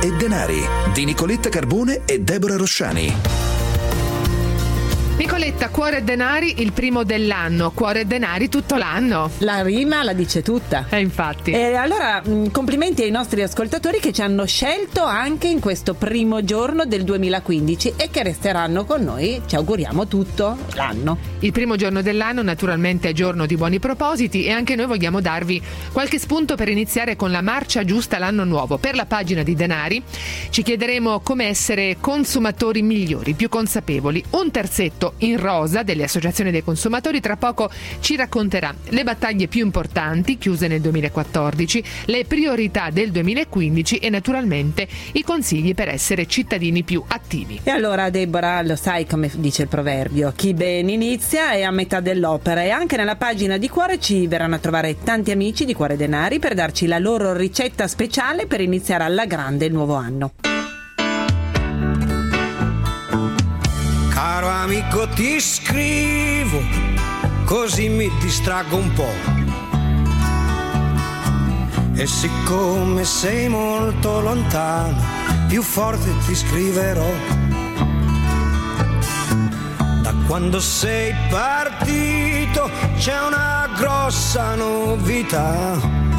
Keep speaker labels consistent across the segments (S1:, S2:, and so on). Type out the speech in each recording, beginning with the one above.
S1: e denari di Nicoletta Carbone e Deborah Rosciani.
S2: Nicoletta, cuore e denari il primo dell'anno, cuore e denari tutto l'anno.
S3: La rima la dice tutta.
S2: Infatti.
S3: E allora complimenti ai nostri ascoltatori che ci hanno scelto anche in questo primo giorno del 2015 e che resteranno con noi, ci auguriamo, tutto l'anno.
S2: Il primo giorno dell'anno naturalmente è giorno di buoni propositi e anche noi vogliamo darvi qualche spunto per iniziare con la marcia giusta l'anno nuovo. Per la pagina di denari ci chiederemo come essere consumatori migliori, più consapevoli. Un terzetto in rosa delle associazioni dei consumatori tra poco ci racconterà le battaglie più importanti chiuse nel 2014, le priorità del 2015 e naturalmente i consigli per essere cittadini più attivi.
S3: E allora Deborah, lo sai come dice il proverbio, chi ben inizia è a metà dell'opera, e anche nella pagina di Cuore ci verranno a trovare tanti amici di Cuore Denari per darci la loro ricetta speciale per iniziare alla grande il nuovo anno.
S4: Caro amico, ti scrivo, così mi distraggo un po'. E siccome sei molto lontano, più forte ti scriverò. Da quando sei partito c'è una grossa novità.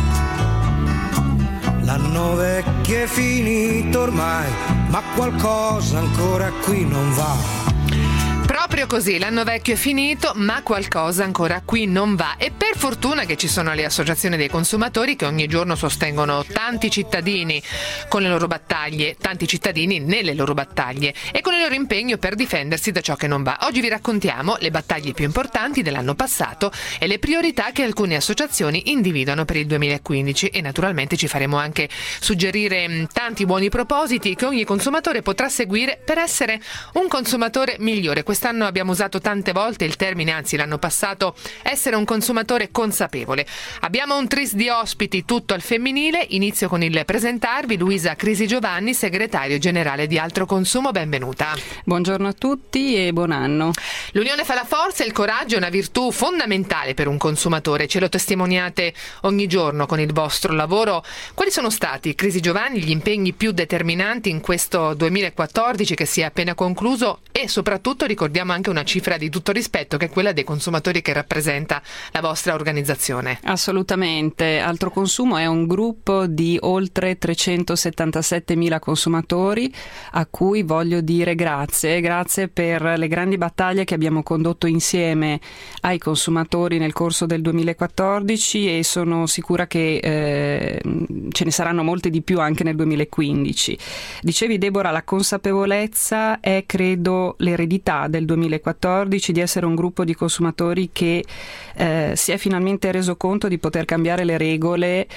S4: L'anno vecchio è finito ormai, ma qualcosa ancora qui non va.
S2: Proprio così, l'anno vecchio è finito, ma qualcosa ancora qui non va. E per fortuna che ci sono le associazioni dei consumatori che ogni giorno sostengono tanti cittadini con le loro battaglie, tanti cittadini nelle loro battaglie e con il loro impegno per difendersi da ciò che non va. Oggi vi raccontiamo le battaglie più importanti dell'anno passato e le priorità che alcune associazioni individuano per il 2015 e naturalmente ci faremo anche suggerire tanti buoni propositi che ogni consumatore potrà seguire per essere un consumatore migliore. Quest'anno abbiamo usato tante volte il termine, anzi l'anno passato, essere un consumatore consapevole. Abbiamo un tris di ospiti tutto al femminile. Inizio con il presentarvi Luisa Crisi Giovanni, segretario generale di Altro Consumo. Benvenuta.
S5: Buongiorno a tutti e buon anno.
S2: L'unione fa la forza e il coraggio è una virtù fondamentale per un consumatore. Ce lo testimoniate ogni giorno con il vostro lavoro. Quali sono stati, Crisi Giovanni, gli impegni più determinanti in questo 2014 che si è appena concluso e soprattutto ricordiamo anche una cifra di tutto rispetto che è quella dei consumatori che rappresenta la vostra organizzazione?
S5: Assolutamente. Altro Consumo è un gruppo di oltre 377.000 consumatori a cui voglio dire grazie per le grandi battaglie che abbiamo condotto insieme ai consumatori nel corso del 2014 e sono sicura che ce ne saranno molte di più anche nel 2015. Dicevi, Deborah, la consapevolezza è credo l'eredità del 2014 di essere un gruppo di consumatori che si è finalmente reso conto di poter cambiare le regole,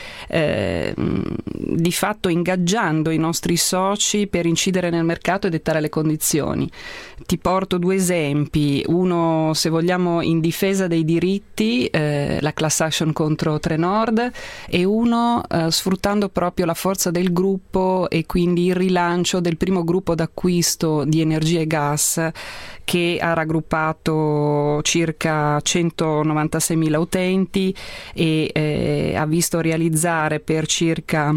S5: di fatto ingaggiando i nostri soci per incidere nel mercato e dettare le condizioni. Ti porto due esempi, uno se vogliamo in difesa dei diritti, la class action contro Trenord, e uno sfruttando proprio la forza del gruppo e quindi il rilancio del primo gruppo d'acquisto di energia e gas che ha raggruppato circa 196.000 utenti e ha visto realizzare per circa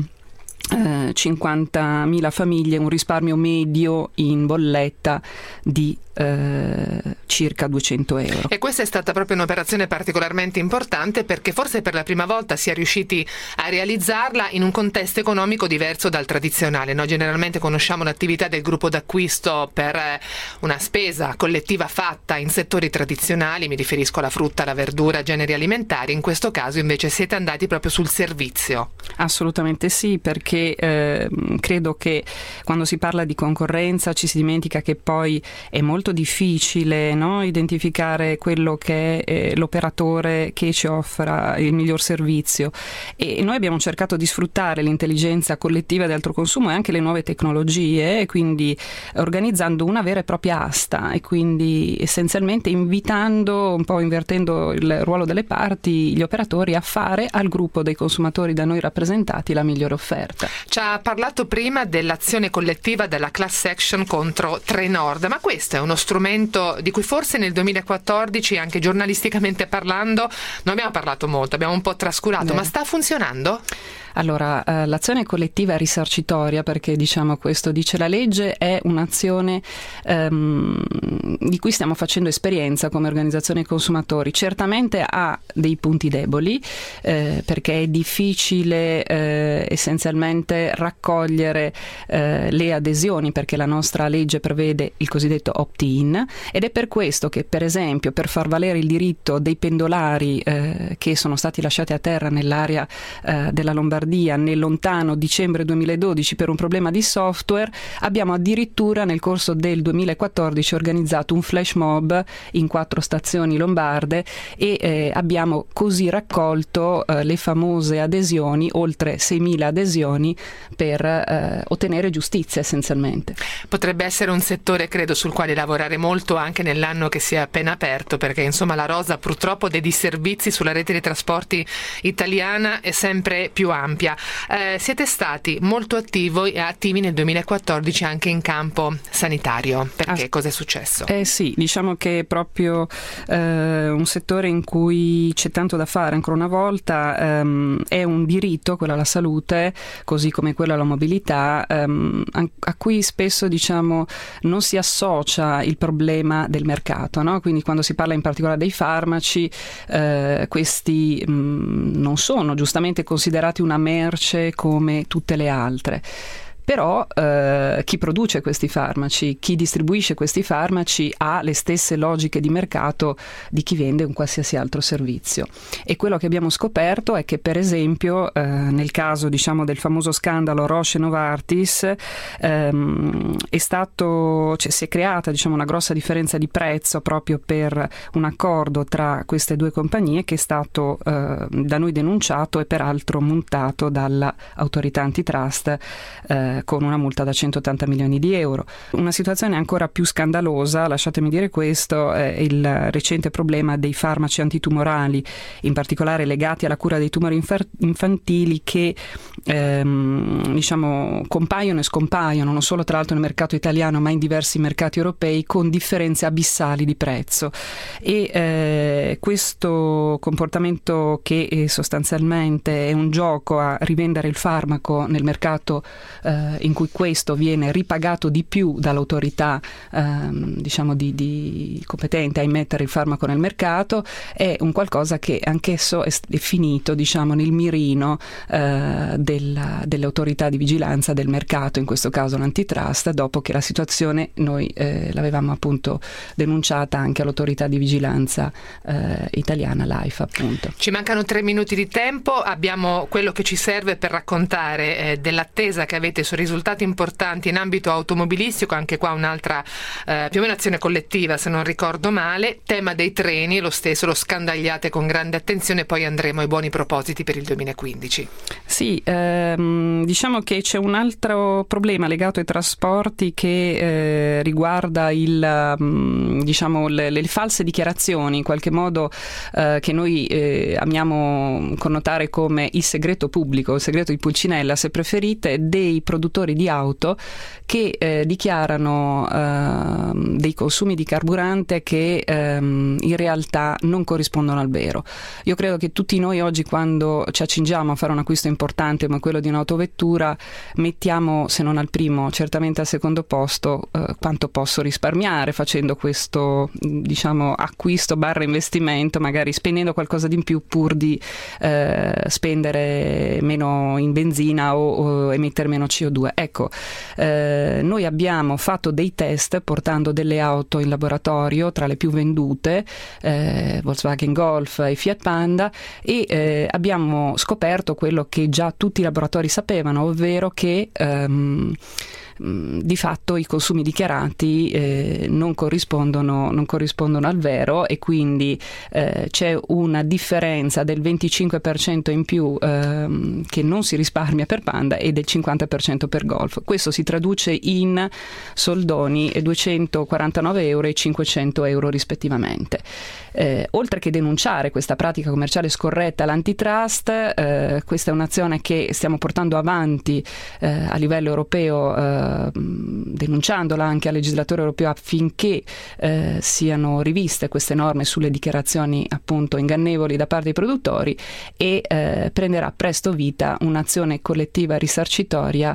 S5: 50.000 famiglie un risparmio medio in bolletta di circa 200 euro.
S2: E questa è stata proprio un'operazione particolarmente importante perché forse per la prima volta si è riusciti a realizzarla in un contesto economico diverso dal tradizionale, no? Generalmente conosciamo l'attività del gruppo d'acquisto per una spesa collettiva fatta in settori tradizionali, mi riferisco alla frutta, alla verdura, generi alimentari. In questo caso invece siete andati proprio sul servizio.
S5: Assolutamente sì, perché credo che quando si parla di concorrenza ci si dimentica che poi è molto difficile, no? Identificare quello che è l'operatore che ci offra il miglior servizio, e noi abbiamo cercato di sfruttare l'intelligenza collettiva di Altro Consumo e anche le nuove tecnologie, e quindi organizzando una vera e propria asta e quindi essenzialmente invitando, un po' invertendo il ruolo delle parti, gli operatori a fare al gruppo dei consumatori da noi rappresentati la migliore offerta.
S2: Ci ha parlato prima dell'azione collettiva della class action contro Trenord, ma questo è uno strumento di cui forse nel 2014, anche giornalisticamente parlando, non abbiamo parlato molto, abbiamo un po' trascurato, ma sta funzionando?
S5: Allora, l'azione collettiva risarcitoria, perché diciamo questo dice la legge, è un'azione di cui stiamo facendo esperienza come organizzazione consumatori. Certamente ha dei punti deboli, perché è difficile essenzialmente raccogliere le adesioni, perché la nostra legge prevede il cosiddetto opt-in, ed è per questo che, per esempio, per far valere il diritto dei pendolari che sono stati lasciati a terra nell'area della Lombardia nel lontano dicembre 2012 per un problema di software, abbiamo addirittura nel corso del 2014 organizzato un flash mob in 4 stazioni lombarde e abbiamo così raccolto le famose adesioni, oltre 6.000 adesioni, per ottenere giustizia essenzialmente.
S2: Potrebbe essere un settore, credo, sul quale lavorare molto anche nell'anno che si è appena aperto, perché insomma la rosa purtroppo dei disservizi sulla rete dei trasporti italiana è sempre più ampia. Siete stati molto attivi nel 2014 anche in campo sanitario. Perché? Cosa è successo?
S5: Sì, diciamo che è proprio un settore in cui c'è tanto da fare. Ancora una volta è un diritto, quello alla salute, così come quello alla mobilità, a cui spesso diciamo non si associa il problema del mercato, no? Quindi quando si parla in particolare dei farmaci, questi non sono giustamente considerati una merce come tutte le altre. Però chi produce questi farmaci, chi distribuisce questi farmaci ha le stesse logiche di mercato di chi vende un qualsiasi altro servizio. E quello che abbiamo scoperto è che, per esempio, nel caso diciamo del famoso scandalo Roche e Novartis, si è creata diciamo una grossa differenza di prezzo proprio per un accordo tra queste due compagnie che è stato da noi denunciato e peraltro multato dall'autorità antitrust con una multa da 180 milioni di euro. Una situazione ancora più scandalosa, lasciatemi dire questo, è il recente problema dei farmaci antitumorali, in particolare legati alla cura dei tumori infantili, che compaiono e scompaiono non solo tra l'altro nel mercato italiano ma in diversi mercati europei, con differenze abissali di prezzo. E questo comportamento, che sostanzialmente è un gioco a rivendere il farmaco nel mercato in cui questo viene ripagato di più dall'autorità di competente a immettere il farmaco nel mercato, è un qualcosa che anch'esso è finito nel mirino delle autorità di vigilanza del mercato, in questo caso l'antitrust, dopo che la situazione noi l'avevamo appunto denunciata anche all'autorità di vigilanza italiana, l'AIFA appunto.
S2: Ci mancano 3 minuti di tempo, abbiamo quello che ci serve per raccontare dell'attesa che avete su risultati importanti in ambito automobilistico, anche qua un'altra più o meno azione collettiva se non ricordo male. Tema dei treni, lo stesso lo scandagliate con grande attenzione, poi andremo ai buoni propositi per il 2015.
S5: Sì, diciamo che c'è un altro problema legato ai trasporti che riguarda le false dichiarazioni, in qualche modo che noi amiamo connotare come il segreto pubblico, il segreto di Pulcinella se preferite, dei produttori di auto che dichiarano dei consumi di carburante che in realtà non corrispondono al vero. Io credo che tutti noi oggi, quando ci accingiamo a fare un acquisto importante come quello di un'autovettura, mettiamo, se non al primo, certamente al secondo posto, quanto posso risparmiare facendo questo acquisto / investimento, magari spendendo qualcosa di in più pur di spendere meno in benzina o emettere meno CO2. Ecco, noi abbiamo fatto dei test portando delle auto in laboratorio, tra le più vendute, Volkswagen Golf e Fiat Panda, e abbiamo scoperto quello che già tutti i laboratori sapevano, ovvero che di fatto i consumi dichiarati non corrispondono al vero, e quindi c'è una differenza del 25% in più che non si risparmia per Panda e del 50% per Golf. Questo si traduce in soldoni 249 euro e 500 euro rispettivamente. oltre che denunciare questa pratica commerciale scorretta all'antitrust, questa è un'azione che stiamo portando avanti a livello europeo, denunciandola anche al legislatore europeo affinché siano riviste queste norme sulle dichiarazioni appunto ingannevoli da parte dei produttori, e prenderà presto vita un'azione collettiva risarcitoria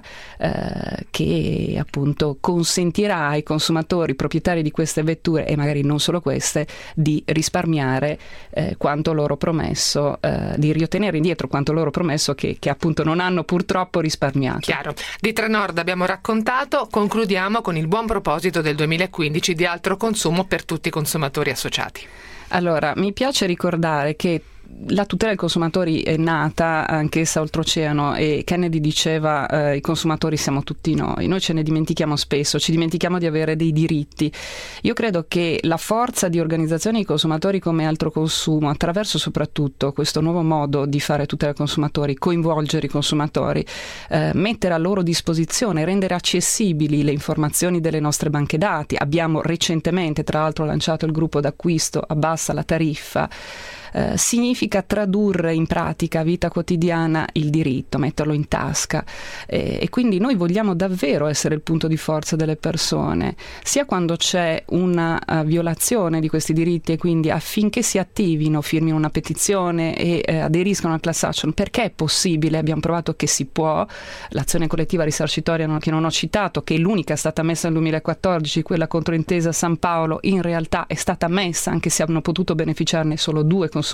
S5: che appunto consentirà ai consumatori proprietari di queste vetture, e magari non solo queste, di risparmiare quanto loro promesso, di riottenere indietro quanto loro promesso che appunto non hanno purtroppo risparmiato.
S2: Chiaro. Di Trenord abbiamo raccontato, concludiamo con il buon proposito del 2015 di altro consumo per tutti i consumatori associati.
S5: Allora, mi piace ricordare che la tutela dei consumatori è nata anch'essa oltreoceano, e Kennedy diceva i consumatori siamo tutti noi ce ne dimentichiamo spesso, ci dimentichiamo di avere dei diritti. Io credo che la forza di organizzazione dei consumatori come altro consumo, attraverso soprattutto questo nuovo modo di fare tutela dei consumatori, coinvolgere i consumatori, mettere a loro disposizione, rendere accessibili le informazioni delle nostre banche dati. Abbiamo recentemente tra l'altro lanciato il gruppo d'acquisto Abbassa la tariffa. Significa tradurre in pratica, vita quotidiana, il diritto, metterlo in tasca, e quindi noi vogliamo davvero essere il punto di forza delle persone, sia quando c'è una violazione di questi diritti, e quindi affinché si attivino, firmino una petizione e aderiscano al class action, perché è possibile, abbiamo provato che si può. L'azione collettiva risarcitoria che non ho citato, che è l'unica stata messa nel 2014, quella contro Intesa San Paolo, in realtà è stata messa anche se hanno potuto beneficiarne solo 2 consumatori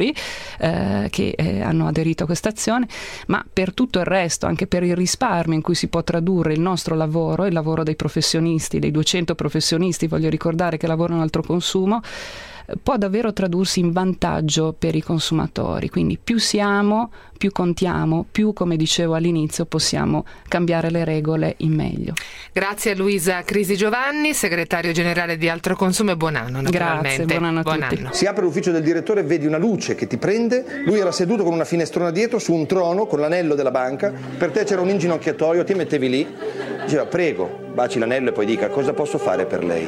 S5: che hanno aderito a questa azione, ma per tutto il resto, anche per il risparmio in cui si può tradurre il nostro lavoro, il lavoro dei professionisti, dei 200 professionisti, voglio ricordare, che lavorano altro consumo, può davvero tradursi in vantaggio per i consumatori. Quindi più siamo, più contiamo, più, come dicevo all'inizio, possiamo cambiare le regole in meglio.
S2: Grazie a Luisa Crisi Giovanni, segretario generale di Altro Consumo, e buon anno naturalmente.
S5: Grazie, buon anno a tutti.
S2: Anno.
S6: Si apre l'ufficio del direttore e vedi una luce che ti prende, lui era seduto con una finestrona dietro su un trono con l'anello della banca, per te c'era un inginocchiatoio, ti mettevi lì, diceva prego, baci l'anello e poi dica cosa posso fare per lei.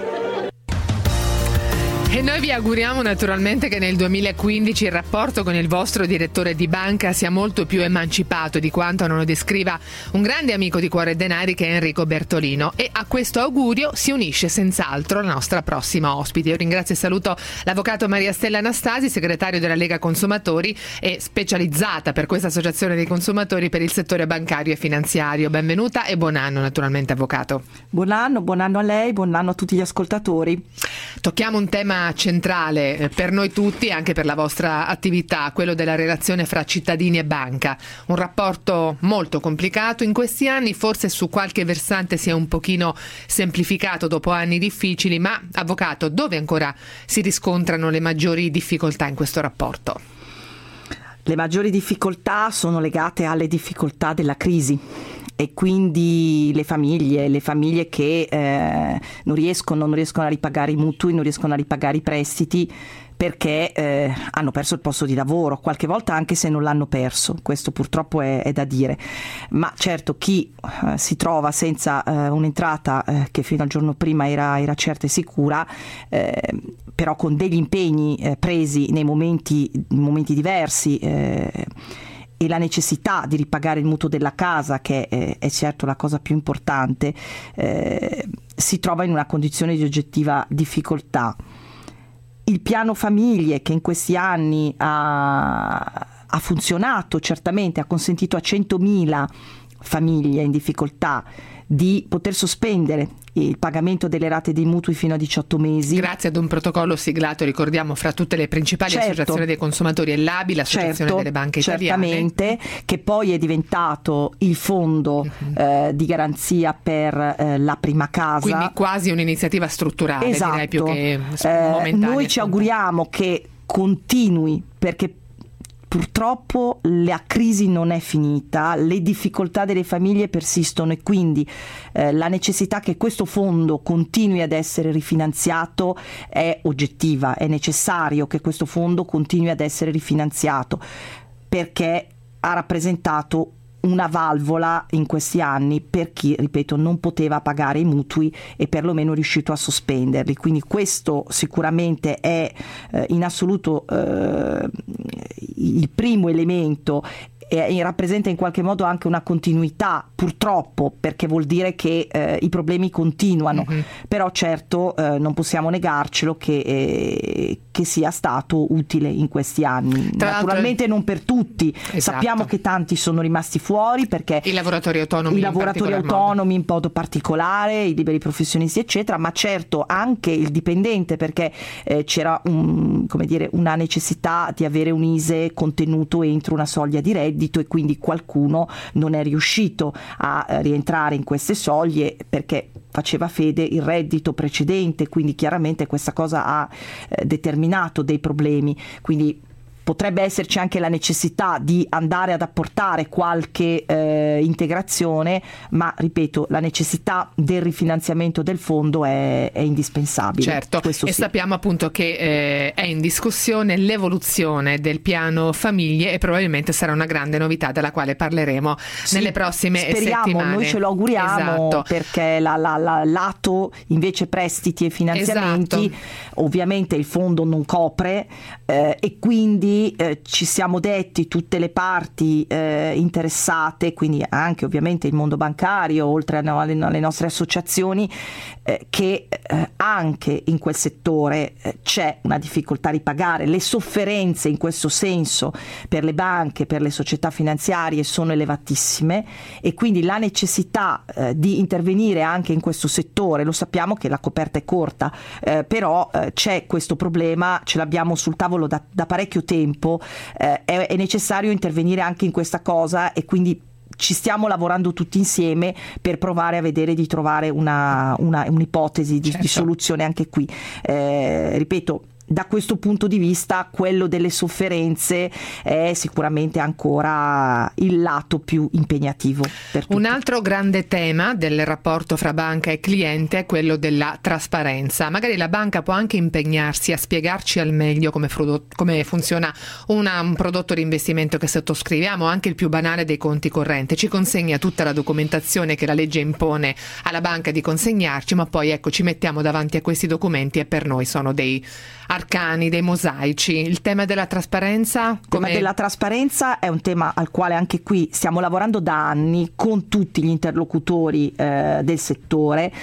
S2: E noi vi auguriamo naturalmente che nel 2015 il rapporto con il vostro direttore di banca sia molto più emancipato di quanto non lo descriva un grande amico di Cuore e Denari che è Enrico Bertolino, e a questo augurio si unisce senz'altro la nostra prossima ospite. Io ringrazio e saluto l'avvocato Maria Stella Anastasi, segretario della Lega Consumatori e specializzata per questa associazione dei consumatori per il settore bancario e finanziario. Benvenuta e buon anno naturalmente, avvocato.
S7: Buon anno a lei, buon anno a tutti gli ascoltatori.
S2: Tocchiamo un tema centrale per noi tutti e anche per la vostra attività, quello della relazione fra cittadini e banca. Un rapporto molto complicato in questi anni, forse su qualche versante si è un pochino semplificato dopo anni difficili, ma avvocato, dove ancora si riscontrano le maggiori difficoltà in questo rapporto?
S7: Le maggiori difficoltà sono legate alle difficoltà della crisi. E quindi le famiglie che non riescono a ripagare i mutui, non riescono a ripagare i prestiti perché hanno perso il posto di lavoro, qualche volta anche se non l'hanno perso, questo purtroppo è da dire. Ma certo chi si trova senza un'entrata che fino al giorno prima era certa e sicura, però con degli impegni presi nei momenti diversi, e la necessità di ripagare il mutuo della casa, che è certo la cosa più importante, si trova in una condizione di oggettiva difficoltà. Il piano famiglie, che in questi anni ha funzionato, certamente ha consentito a 100.000 famiglie in difficoltà di poter sospendere il pagamento delle rate dei mutui fino a 18 mesi.
S2: Grazie ad un protocollo siglato, ricordiamo, fra tutte le principali associazioni dei consumatori e l'ABI, l'associazione delle banche italiane.
S7: Certamente, che poi è diventato il fondo di garanzia per la prima casa.
S2: Quindi quasi un'iniziativa strutturale,
S7: esatto.
S2: Direi più che momentanea.
S7: Noi ci auguriamo che continui, perché purtroppo la crisi non è finita, le difficoltà delle famiglie persistono, e quindi la necessità che questo fondo continui ad essere rifinanziato è oggettiva. È necessario che questo fondo continui ad essere rifinanziato perché ha rappresentato una valvola in questi anni per chi, ripeto, non poteva pagare i mutui e perlomeno è riuscito a sospenderli. Quindi questo sicuramente è in assoluto il primo elemento, e rappresenta in qualche modo anche una continuità, purtroppo, perché vuol dire che i problemi continuano. Però certo non possiamo negarcelo che sia stato utile in questi anni. Naturalmente non per tutti.
S2: Esatto.
S7: Sappiamo che tanti sono rimasti fuori, perché
S2: i lavoratori autonomi
S7: in modo particolare, i liberi professionisti eccetera, ma certo anche il dipendente, perché c'era una necessità di avere un ISEE contenuto entro una soglia di reddito, e quindi qualcuno non è riuscito a rientrare in queste soglie perché faceva fede il reddito precedente, quindi chiaramente questa cosa ha determinato dei problemi. Quindi potrebbe esserci anche la necessità di andare ad apportare qualche integrazione, ma ripeto, la necessità del rifinanziamento del fondo è indispensabile.
S2: Certo,
S7: questo
S2: e
S7: sì.
S2: sappiamo appunto che è in discussione l'evoluzione del piano famiglie, e probabilmente sarà una grande novità della quale parleremo nelle prossime settimane.
S7: Noi ce lo auguriamo,
S2: esatto.
S7: Perché lato invece prestiti e finanziamenti,
S2: esatto.
S7: Ovviamente il fondo non copre, e quindi ci siamo detti tutte le parti interessate, quindi anche ovviamente il mondo bancario, oltre alle nostre associazioni, che anche in quel settore c'è una difficoltà a ripagare. Le sofferenze in questo senso per le banche, per le società finanziarie sono elevatissime, e quindi la necessità di intervenire anche in questo settore, lo sappiamo che la coperta è corta, però c'è questo problema, ce l'abbiamo sul tavolo da parecchio tempo, è necessario intervenire anche in questa cosa, e quindi ci stiamo lavorando tutti insieme per provare a vedere di trovare un'ipotesi di soluzione anche qui. Ripeto, da questo punto di vista quello delle sofferenze è sicuramente ancora il lato più impegnativo per tutti.
S2: Un altro grande tema del rapporto fra banca e cliente è quello della trasparenza. Magari la banca può anche impegnarsi a spiegarci al meglio come funziona un prodotto di investimento che sottoscriviamo, anche il più banale dei conti correnti. Ci consegna tutta la documentazione che la legge impone alla banca di consegnarci, ma poi ci mettiamo davanti a questi documenti e per noi sono dei arcani, dei mosaici. Il tema della trasparenza?
S7: Il tema della trasparenza è un tema al quale anche qui stiamo lavorando da anni con tutti gli interlocutori del settore.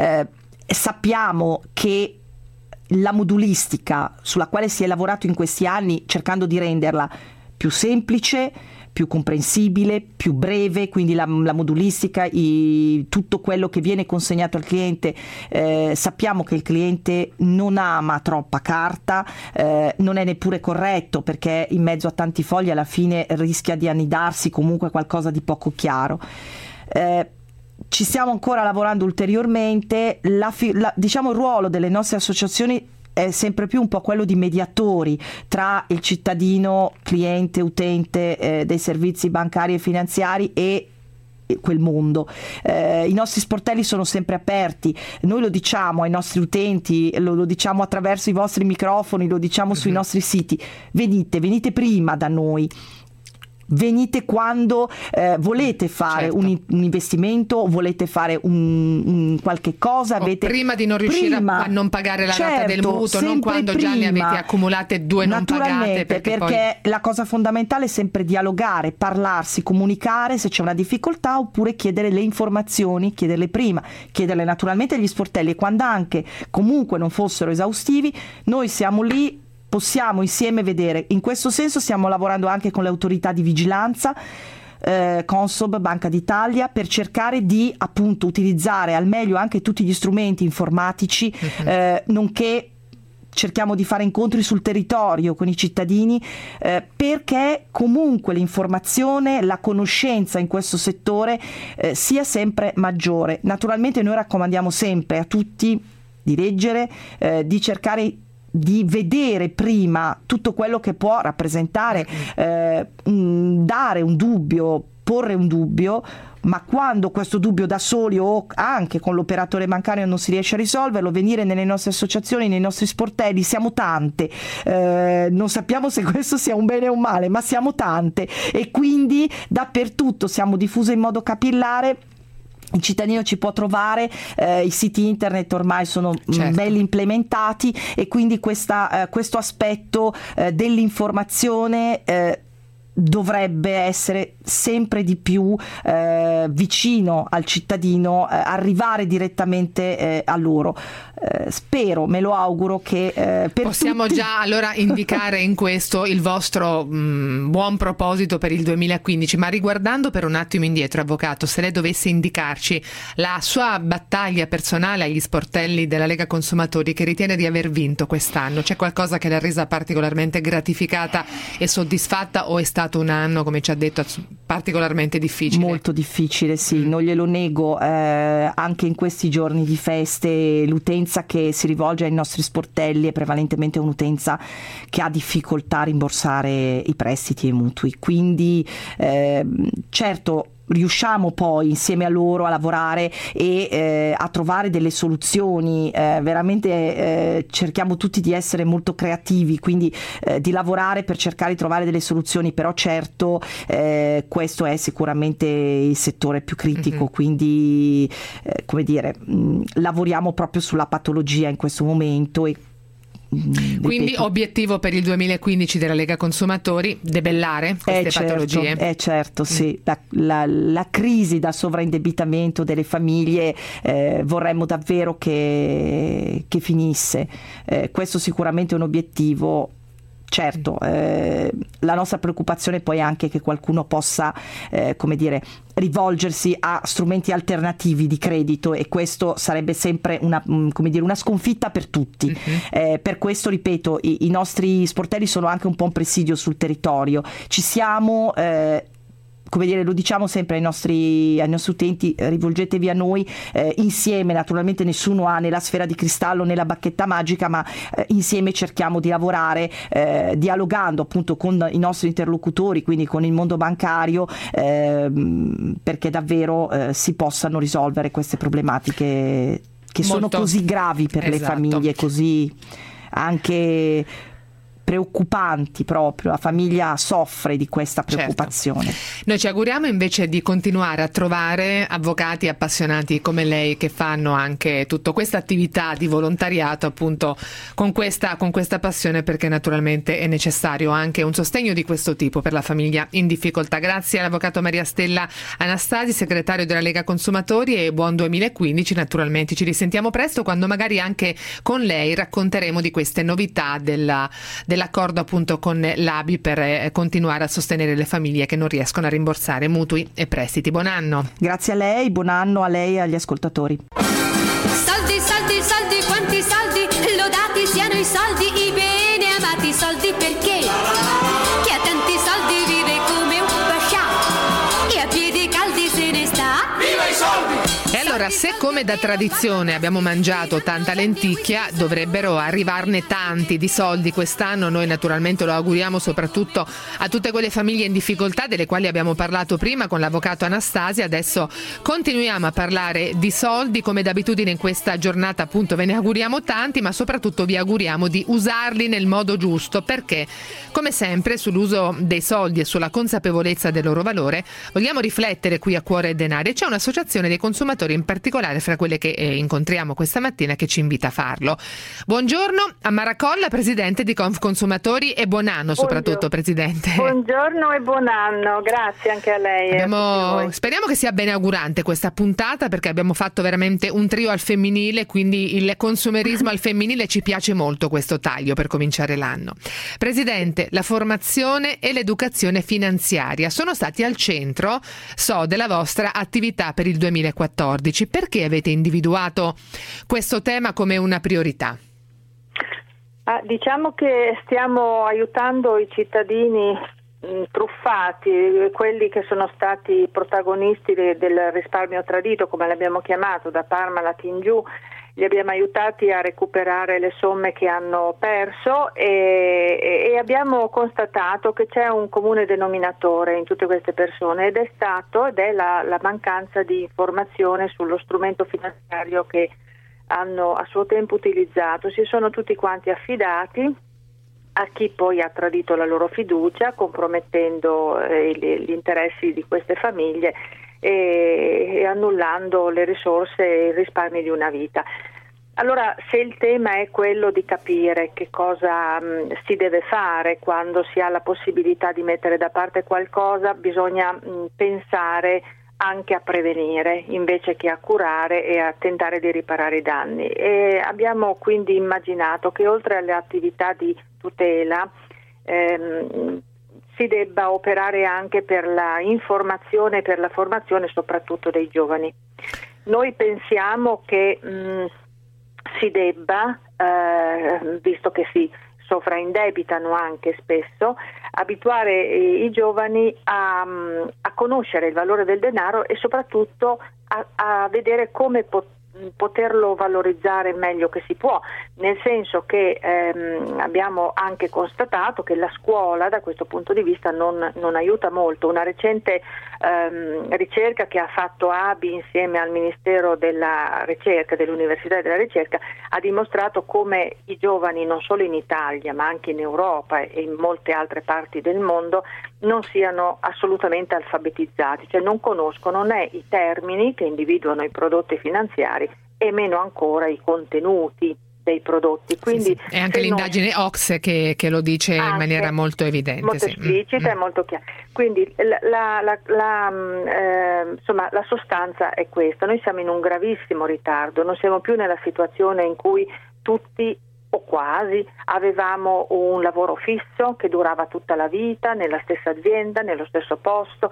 S7: Sappiamo che la modulistica sulla quale si è lavorato in questi anni, cercando di renderla più semplice, più comprensibile, più breve, quindi la modulistica, tutto quello che viene consegnato al cliente, sappiamo che il cliente non ama troppa carta, non è neppure corretto, perché in mezzo a tanti fogli alla fine rischia di annidarsi comunque qualcosa di poco chiaro. Ci stiamo ancora lavorando ulteriormente, diciamo il ruolo delle nostre associazioni è sempre più un po' quello di mediatori tra il cittadino, cliente, utente dei servizi bancari e finanziari e quel mondo. I nostri sportelli sono sempre aperti, noi lo diciamo ai nostri utenti, lo diciamo attraverso i vostri microfoni, lo diciamo sui nostri siti: venite prima da noi. Venite quando volete fare un investimento, volete fare un qualche cosa,
S2: prima di non riuscire a non pagare la rata del mutuo, non quando già ne avete accumulate 2 non pagate, perché poi...
S7: la cosa fondamentale è sempre dialogare, parlarsi, comunicare se c'è una difficoltà, oppure chiedere le informazioni, chiederle prima, chiederle naturalmente agli sportelli, e quando anche comunque non fossero esaustivi, noi siamo lì, possiamo insieme vedere. In questo senso stiamo lavorando anche con le autorità di vigilanza, Consob, Banca d'Italia, per cercare di appunto utilizzare al meglio anche tutti gli strumenti informatici, nonché cerchiamo di fare incontri sul territorio con i cittadini, perché comunque l'informazione, la conoscenza in questo settore sia sempre maggiore. Naturalmente noi raccomandiamo sempre a tutti di leggere, di cercare di vedere prima tutto quello che può rappresentare, dare un dubbio, porre un dubbio, ma quando questo dubbio da soli o anche con l'operatore bancario non si riesce a risolverlo, venire nelle nostre associazioni, nei nostri sportelli. Siamo tante, non sappiamo se questo sia un bene o un male, ma siamo tante, e quindi dappertutto siamo diffuse in modo capillare. Il cittadino ci può trovare, i siti internet ormai sono belli implementati, e quindi questo aspetto dell'informazione dovrebbe essere sempre di più vicino al cittadino, arrivare direttamente a loro. Spero, me lo auguro che
S2: possiamo
S7: tutti...
S2: già allora indicare in questo il vostro buon proposito per il 2015, ma riguardando per un attimo indietro, avvocato, se lei dovesse indicarci la sua battaglia personale agli sportelli della Lega Consumatori che ritiene di aver vinto quest'anno, c'è qualcosa che l'ha resa particolarmente gratificata e soddisfatta, o è stato un anno, come ci ha detto, particolarmente difficile?
S7: Molto difficile, sì, non glielo nego. Anche in questi giorni di feste l'utenza che si rivolge ai nostri sportelli è prevalentemente un'utenza che ha difficoltà a rimborsare i prestiti e i mutui, quindi certo riusciamo poi insieme a loro a lavorare e a trovare delle soluzioni, veramente cerchiamo tutti di essere molto creativi, quindi di lavorare per cercare di trovare delle soluzioni, però certo questo è sicuramente il settore più critico, quindi come dire, lavoriamo proprio sulla patologia in questo momento. E
S2: quindi obiettivo per il 2015 della Lega Consumatori: debellare queste patologie?
S7: Certo, sì. La crisi da sovraindebitamento delle famiglie vorremmo davvero che finisse. Questo sicuramente è un obiettivo. Certo, la nostra preoccupazione poi è anche che qualcuno possa, come dire, rivolgersi a strumenti alternativi di credito, e questo sarebbe sempre una sconfitta per tutti. Per questo, ripeto, i nostri sportelli sono anche un po' un presidio sul territorio. Ci siamo, come dire, lo diciamo sempre ai nostri utenti, rivolgetevi a noi, insieme. Naturalmente nessuno ha né la sfera di cristallo né la bacchetta magica, ma insieme cerchiamo di lavorare, dialogando appunto con i nostri interlocutori, quindi con il mondo bancario, perché davvero si possano risolvere queste problematiche che sono così gravi per le famiglie, così anche preoccupanti proprio. La famiglia soffre di questa preoccupazione.
S2: Certo. Noi ci auguriamo invece di continuare a trovare avvocati appassionati come lei, che fanno anche tutta questa attività di volontariato appunto con questa passione, perché naturalmente è necessario anche un sostegno di questo tipo per la famiglia in difficoltà. Grazie all'avvocato Maria Stella Anastasi, segretario della Lega Consumatori, e buon 2015. Naturalmente ci risentiamo presto, quando magari anche con lei racconteremo di queste novità dell'accordo appunto con l'ABI per continuare a sostenere le famiglie che non riescono a rimborsare mutui e prestiti. Buon anno.
S7: Grazie a lei, buon anno a lei e agli ascoltatori.
S8: Soldi, soldi, soldi, quanti soldi, lodati siano i soldi, i bene amati soldi, perché chi ha tanti soldi vive come un pascià e a piedi caldi se ne sta. Viva i soldi!
S2: E allora, se come da tradizione abbiamo mangiato tanta lenticchia, dovrebbero arrivarne tanti di soldi quest'anno. Noi naturalmente lo auguriamo soprattutto a tutte quelle famiglie in difficoltà delle quali abbiamo parlato prima con l'avvocato Anastasia. Adesso continuiamo a parlare di soldi come d'abitudine in questa giornata, appunto ve ne auguriamo tanti, ma soprattutto vi auguriamo di usarli nel modo giusto, perché come sempre sull'uso dei soldi e sulla consapevolezza del loro valore vogliamo riflettere qui a Cuore e Denari, e c'è un'associazione dei consumatori in particolare fra quelle che incontriamo questa mattina che ci invita a farlo. Buongiorno a Maracolla, presidente di Confconsumatori, e buon anno soprattutto, presidente.
S9: Buongiorno e buon anno, grazie anche a lei.
S2: Speriamo che sia beneaugurante questa puntata, perché abbiamo fatto veramente un trio al femminile, quindi il consumerismo al femminile ci piace molto, questo taglio per cominciare l'anno. Presidente, la formazione e l'educazione finanziaria sono stati al centro, della vostra attività per il 2014. Perché avete individuato questo tema come una priorità?
S9: Diciamo che stiamo aiutando i cittadini truffati, quelli che sono stati protagonisti del risparmio tradito, come l'abbiamo chiamato, da Parmalat in giù, li abbiamo aiutati a recuperare le somme che hanno perso e abbiamo constatato che c'è un comune denominatore in tutte queste persone ed è la mancanza di informazione sullo strumento finanziario che hanno a suo tempo utilizzato. Si sono tutti quanti affidati a chi poi ha tradito la loro fiducia, compromettendo gli interessi di queste famiglie e annullando le risorse e i risparmi di una vita. Allora, se il tema è quello di capire che cosa si deve fare quando si ha la possibilità di mettere da parte qualcosa, bisogna pensare anche a prevenire invece che a curare e a tentare di riparare i danni. E abbiamo quindi immaginato che oltre alle attività di tutela si debba operare anche per la informazione e per la formazione soprattutto dei giovani. Noi pensiamo che si debba, visto che si sovraindebitano anche spesso, abituare i giovani a conoscere il valore del denaro e soprattutto a vedere come poterlo valorizzare meglio che si può, nel senso che abbiamo anche constatato che la scuola da questo punto di vista non aiuta molto. Una recente ricerca che ha fatto ABI insieme al Ministero della Ricerca, dell'Università e della Ricerca, ha dimostrato come i giovani non solo in Italia ma anche in Europa e in molte altre parti del mondo non siano assolutamente alfabetizzati, cioè non conoscono né i termini che individuano i prodotti finanziari e meno ancora i contenuti dei prodotti. Quindi
S2: sì. E anche l'indagine OCSE che lo dice in maniera molto evidente,
S9: molto esplicita e molto chiara. Quindi insomma, la sostanza è questa: noi siamo in un gravissimo ritardo, non siamo più nella situazione in cui tutti o quasi avevamo un lavoro fisso che durava tutta la vita nella stessa azienda, nello stesso posto,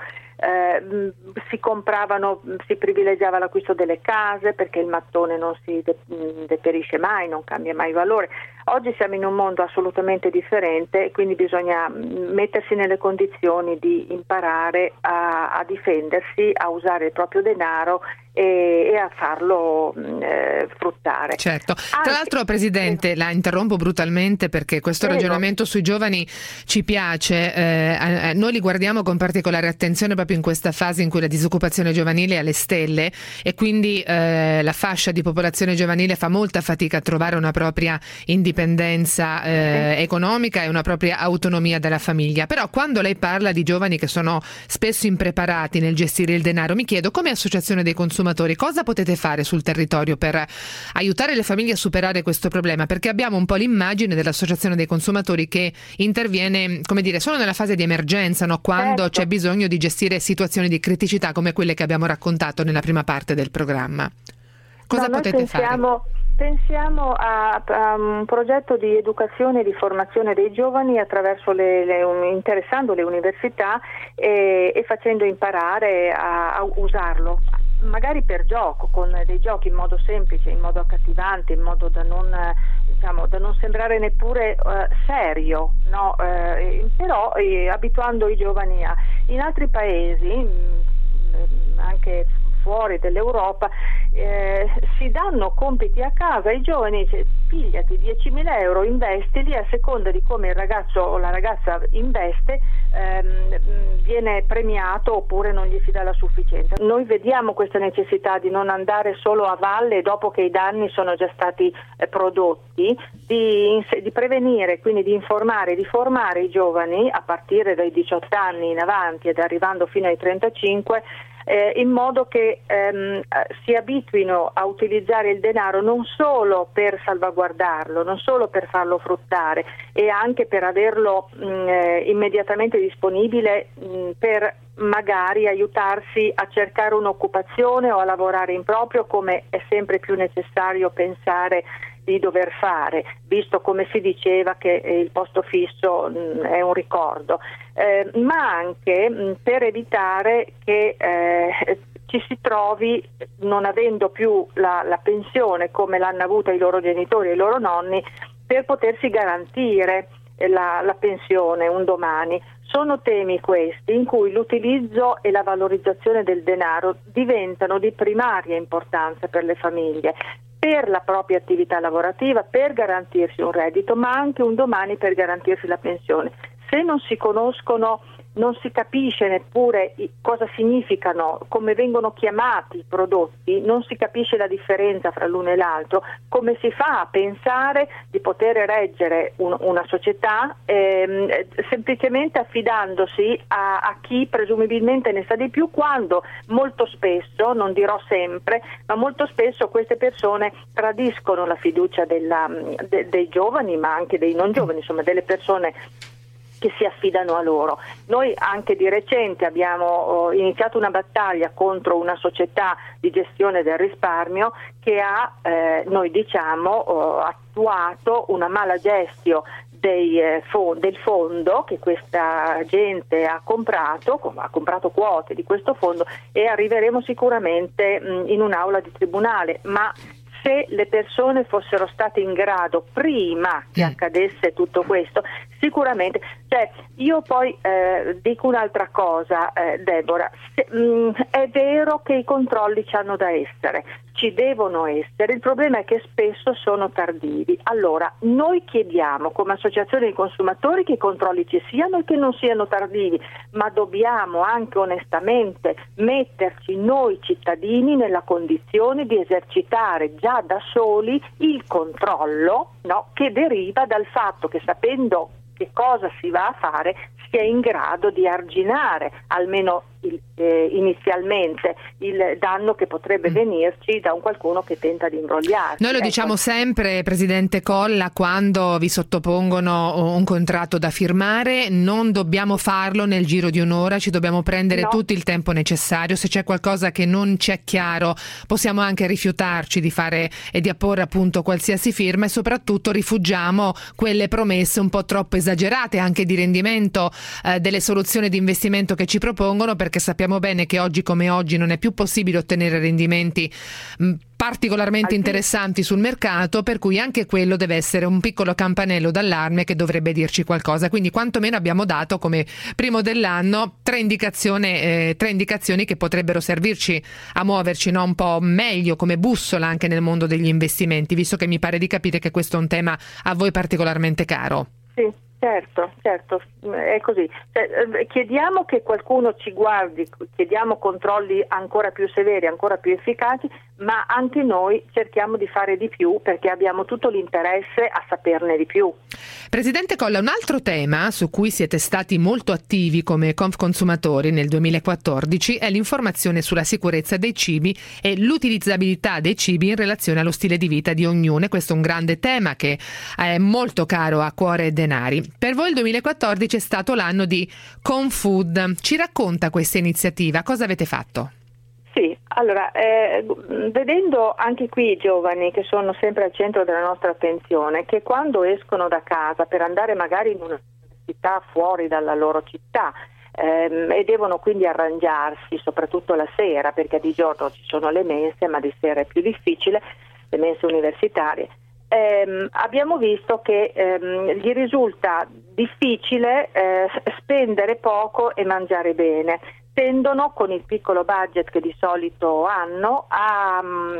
S9: si privilegiava l'acquisto delle case perché il mattone non si deperisce mai, non cambia mai valore. Oggi siamo in un mondo assolutamente differente e quindi bisogna mettersi nelle condizioni di imparare a difendersi, a usare il proprio denaro e a farlo fruttare.
S2: Certo. Tra l'altro, Presidente, la interrompo brutalmente perché questo ragionamento sui giovani ci piace. Noi li guardiamo con particolare attenzione proprio in questa fase in cui la disoccupazione giovanile è alle stelle e quindi la fascia di popolazione giovanile fa molta fatica a trovare una propria indipendenza economica e una propria autonomia della famiglia. Però quando lei parla di giovani che sono spesso impreparati nel gestire il denaro, mi chiedo, come associazione dei consumatori, cosa potete fare sul territorio per aiutare le famiglie a superare questo problema? Perché abbiamo un po' l'immagine dell'associazione dei consumatori che interviene, come dire, solo nella fase di emergenza, no? Quando c'è bisogno di gestire situazioni di criticità come quelle che abbiamo raccontato nella prima parte del programma. Cosa potete fare?
S9: Pensiamo a un progetto di educazione e di formazione dei giovani attraverso interessando le università e facendo imparare a usarlo, magari per gioco, con dei giochi in modo semplice, in modo accattivante, in modo da non sembrare neppure serio, no? Però abituando i giovani in altri paesi, anche fuori dell'Europa, si danno compiti a casa ai giovani, pigliati 10.000 euro, investili, a seconda di come il ragazzo o la ragazza investe viene premiato oppure non gli si dà la sufficienza. Noi vediamo questa necessità di non andare solo a valle dopo che i danni sono già stati prodotti, di prevenire, quindi di informare, di formare i giovani a partire dai 18 anni in avanti ed arrivando fino ai 35, in modo che si abituino a utilizzare il denaro non solo per salvaguardarlo, non solo per farlo fruttare, e anche per averlo immediatamente disponibile per magari aiutarsi a cercare un'occupazione o a lavorare in proprio, come è sempre più necessario pensare di dover fare, visto, come si diceva, che il posto fisso è un ricordo, ma anche per evitare che ci si trovi, non avendo più la pensione come l'hanno avuta i loro genitori e i loro nonni, per potersi garantire la pensione un domani. Sono temi questi in cui l'utilizzo e la valorizzazione del denaro diventano di primaria importanza per le famiglie, per la propria attività lavorativa, per garantirsi un reddito, ma anche un domani per garantirsi la pensione. Se non si conoscono, non si capisce neppure cosa significano, come vengono chiamati i prodotti, non si capisce la differenza fra l'uno e l'altro, come si fa a pensare di poter reggere una società semplicemente affidandosi a chi presumibilmente ne sa di più, quando molto spesso, non dirò sempre, ma molto spesso queste persone tradiscono la fiducia dei giovani, ma anche dei non giovani, insomma delle persone che si affidano a loro. Noi anche di recente abbiamo iniziato una battaglia contro una società di gestione del risparmio che ha, noi diciamo, attuato una mala gestio del fondo che questa gente ha comprato quote di questo fondo, e arriveremo sicuramente in un'aula di tribunale, ma se le persone fossero state in grado prima che accadesse tutto questo, sicuramente, io poi dico un'altra cosa, Deborah, è vero che i controlli c'hanno da essere, ci devono essere, il problema è che spesso sono tardivi. Allora, noi chiediamo come associazione di consumatori che i controlli ci siano e che non siano tardivi, ma dobbiamo anche onestamente metterci noi cittadini nella condizione di esercitare già da soli il controllo, no, che deriva dal fatto che, sapendo che cosa si va a fare, si è in grado di arginare almeno inizialmente il danno che potrebbe venirci da un qualcuno che tenta di imbrogliarsi.
S2: Noi lo diciamo sempre, Presidente Colla, quando vi sottopongono un contratto da firmare, non dobbiamo farlo nel giro di un'ora, ci dobbiamo prendere tutto il tempo necessario. Se c'è qualcosa che non ci è chiaro, possiamo anche rifiutarci di fare e di apporre appunto qualsiasi firma, e soprattutto rifugiamo quelle promesse un po' troppo esagerate anche di rendimento delle soluzioni di investimento che ci propongono, perché sappiamo bene che oggi come oggi non è più possibile ottenere rendimenti particolarmente interessanti sul mercato, per cui anche quello deve essere un piccolo campanello d'allarme che dovrebbe dirci qualcosa. Quindi quantomeno abbiamo dato come primo dell'anno tre indicazioni che potrebbero servirci a muoverci un po' meglio come bussola anche nel mondo degli investimenti, visto che mi pare di capire che questo è un tema a voi particolarmente caro.
S9: Sì. Certo, è così. Chiediamo che qualcuno ci guardi, chiediamo controlli ancora più severi, ancora più efficaci, ma anche noi cerchiamo di fare di più perché abbiamo tutto l'interesse a saperne di più.
S2: Presidente Colla, un altro tema su cui siete stati molto attivi come Confconsumatori nel 2014 è l'informazione sulla sicurezza dei cibi e l'utilizzabilità dei cibi in relazione allo stile di vita di ognuno. Questo è un grande tema che è molto caro a cuore e denari. Per voi il 2014 è stato l'anno di Confood. Ci racconta questa iniziativa? Cosa avete fatto?
S9: Sì, allora, vedendo anche qui i giovani che sono sempre al centro della nostra attenzione, che quando escono da casa per andare magari in un'università fuori dalla loro città e devono quindi arrangiarsi, soprattutto la sera, perché di giorno ci sono le mense, ma di sera è più difficile, le mense universitarie, abbiamo visto che gli risulta difficile spendere poco e mangiare bene. Tendono, con il piccolo budget che di solito hanno, a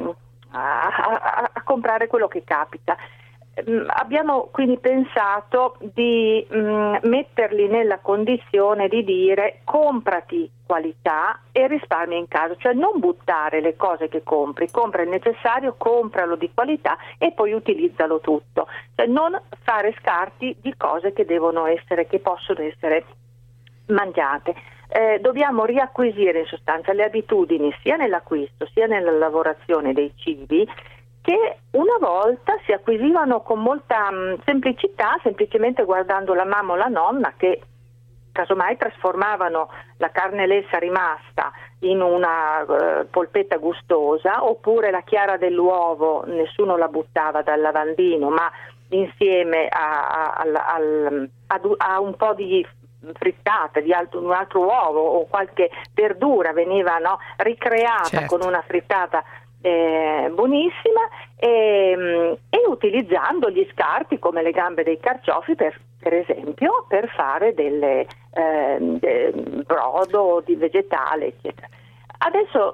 S9: comprare quello che capita. Abbiamo quindi pensato di metterli nella condizione di dire: comprati qualità e risparmia in casa, cioè non buttare le cose che compri, compra il necessario, compralo di qualità e poi utilizzalo tutto, cioè non fare scarti di cose che possono essere mangiate. Dobbiamo riacquisire in sostanza le abitudini sia nell'acquisto sia nella lavorazione dei cibi, che una volta si acquisivano con molta semplicità, semplicemente guardando la mamma o la nonna che casomai trasformavano la carne lessa rimasta in una polpetta gustosa, oppure la chiara dell'uovo nessuno la buttava dal lavandino, ma insieme a un po' di frittata di un altro uovo o qualche verdura veniva ricreata con una frittata buonissima, e utilizzando gli scarti come le gambe dei carciofi per esempio per fare brodo di vegetale, eccetera. Adesso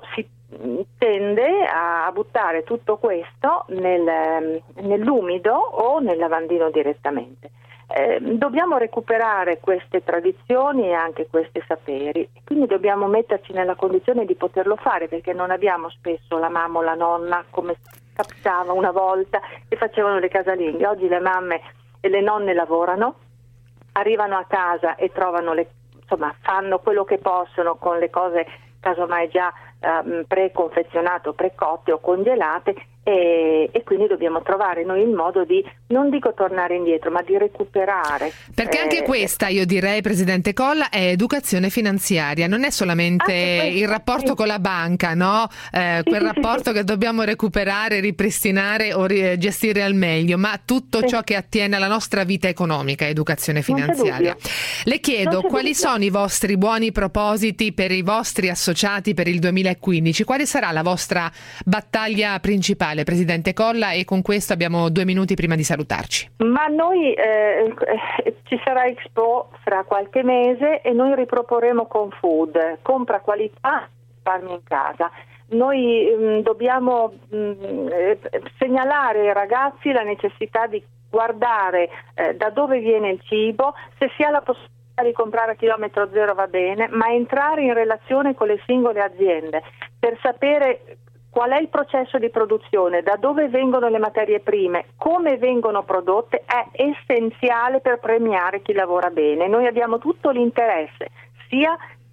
S9: tende a buttare tutto questo nell'umido o nel lavandino direttamente. Dobbiamo recuperare queste tradizioni e anche questi saperi, quindi dobbiamo metterci nella condizione di poterlo fare, perché non abbiamo spesso la mamma o la nonna, come capitava una volta, che facevano le casalinghe. Oggi le mamme e le nonne lavorano, arrivano a casa e trovano fanno quello che possono con le cose casomai già preconfezionate o precotte o congelate, e quindi dobbiamo trovare noi il modo di, non dico tornare indietro, ma di recuperare.
S2: Perché anche questa, io direi, Presidente Colla, è educazione finanziaria, non è solamente il rapporto con la banca, no? Quel rapporto che dobbiamo recuperare, ripristinare o gestire al meglio, ma tutto ciò che attiene alla nostra vita economica, educazione finanziaria. Le chiedo quali sono i vostri buoni propositi per i vostri associati per il 2015, quale sarà la vostra battaglia principale, Presidente Colla, e con questo abbiamo 2 minuti prima di salutarci.
S9: Ma noi ci sarà Expo fra qualche mese e noi riproporremo con Food, compra qualità, risparmio in casa. Noi dobbiamo segnalare ai ragazzi la necessità di guardare da dove viene il cibo, se si ha la possibilità di comprare a chilometro zero va bene, ma entrare in relazione con le singole aziende per sapere qual è il processo di produzione, da dove vengono le materie prime, come vengono prodotte, è essenziale per premiare chi lavora bene. Noi abbiamo tutto l'interesse sia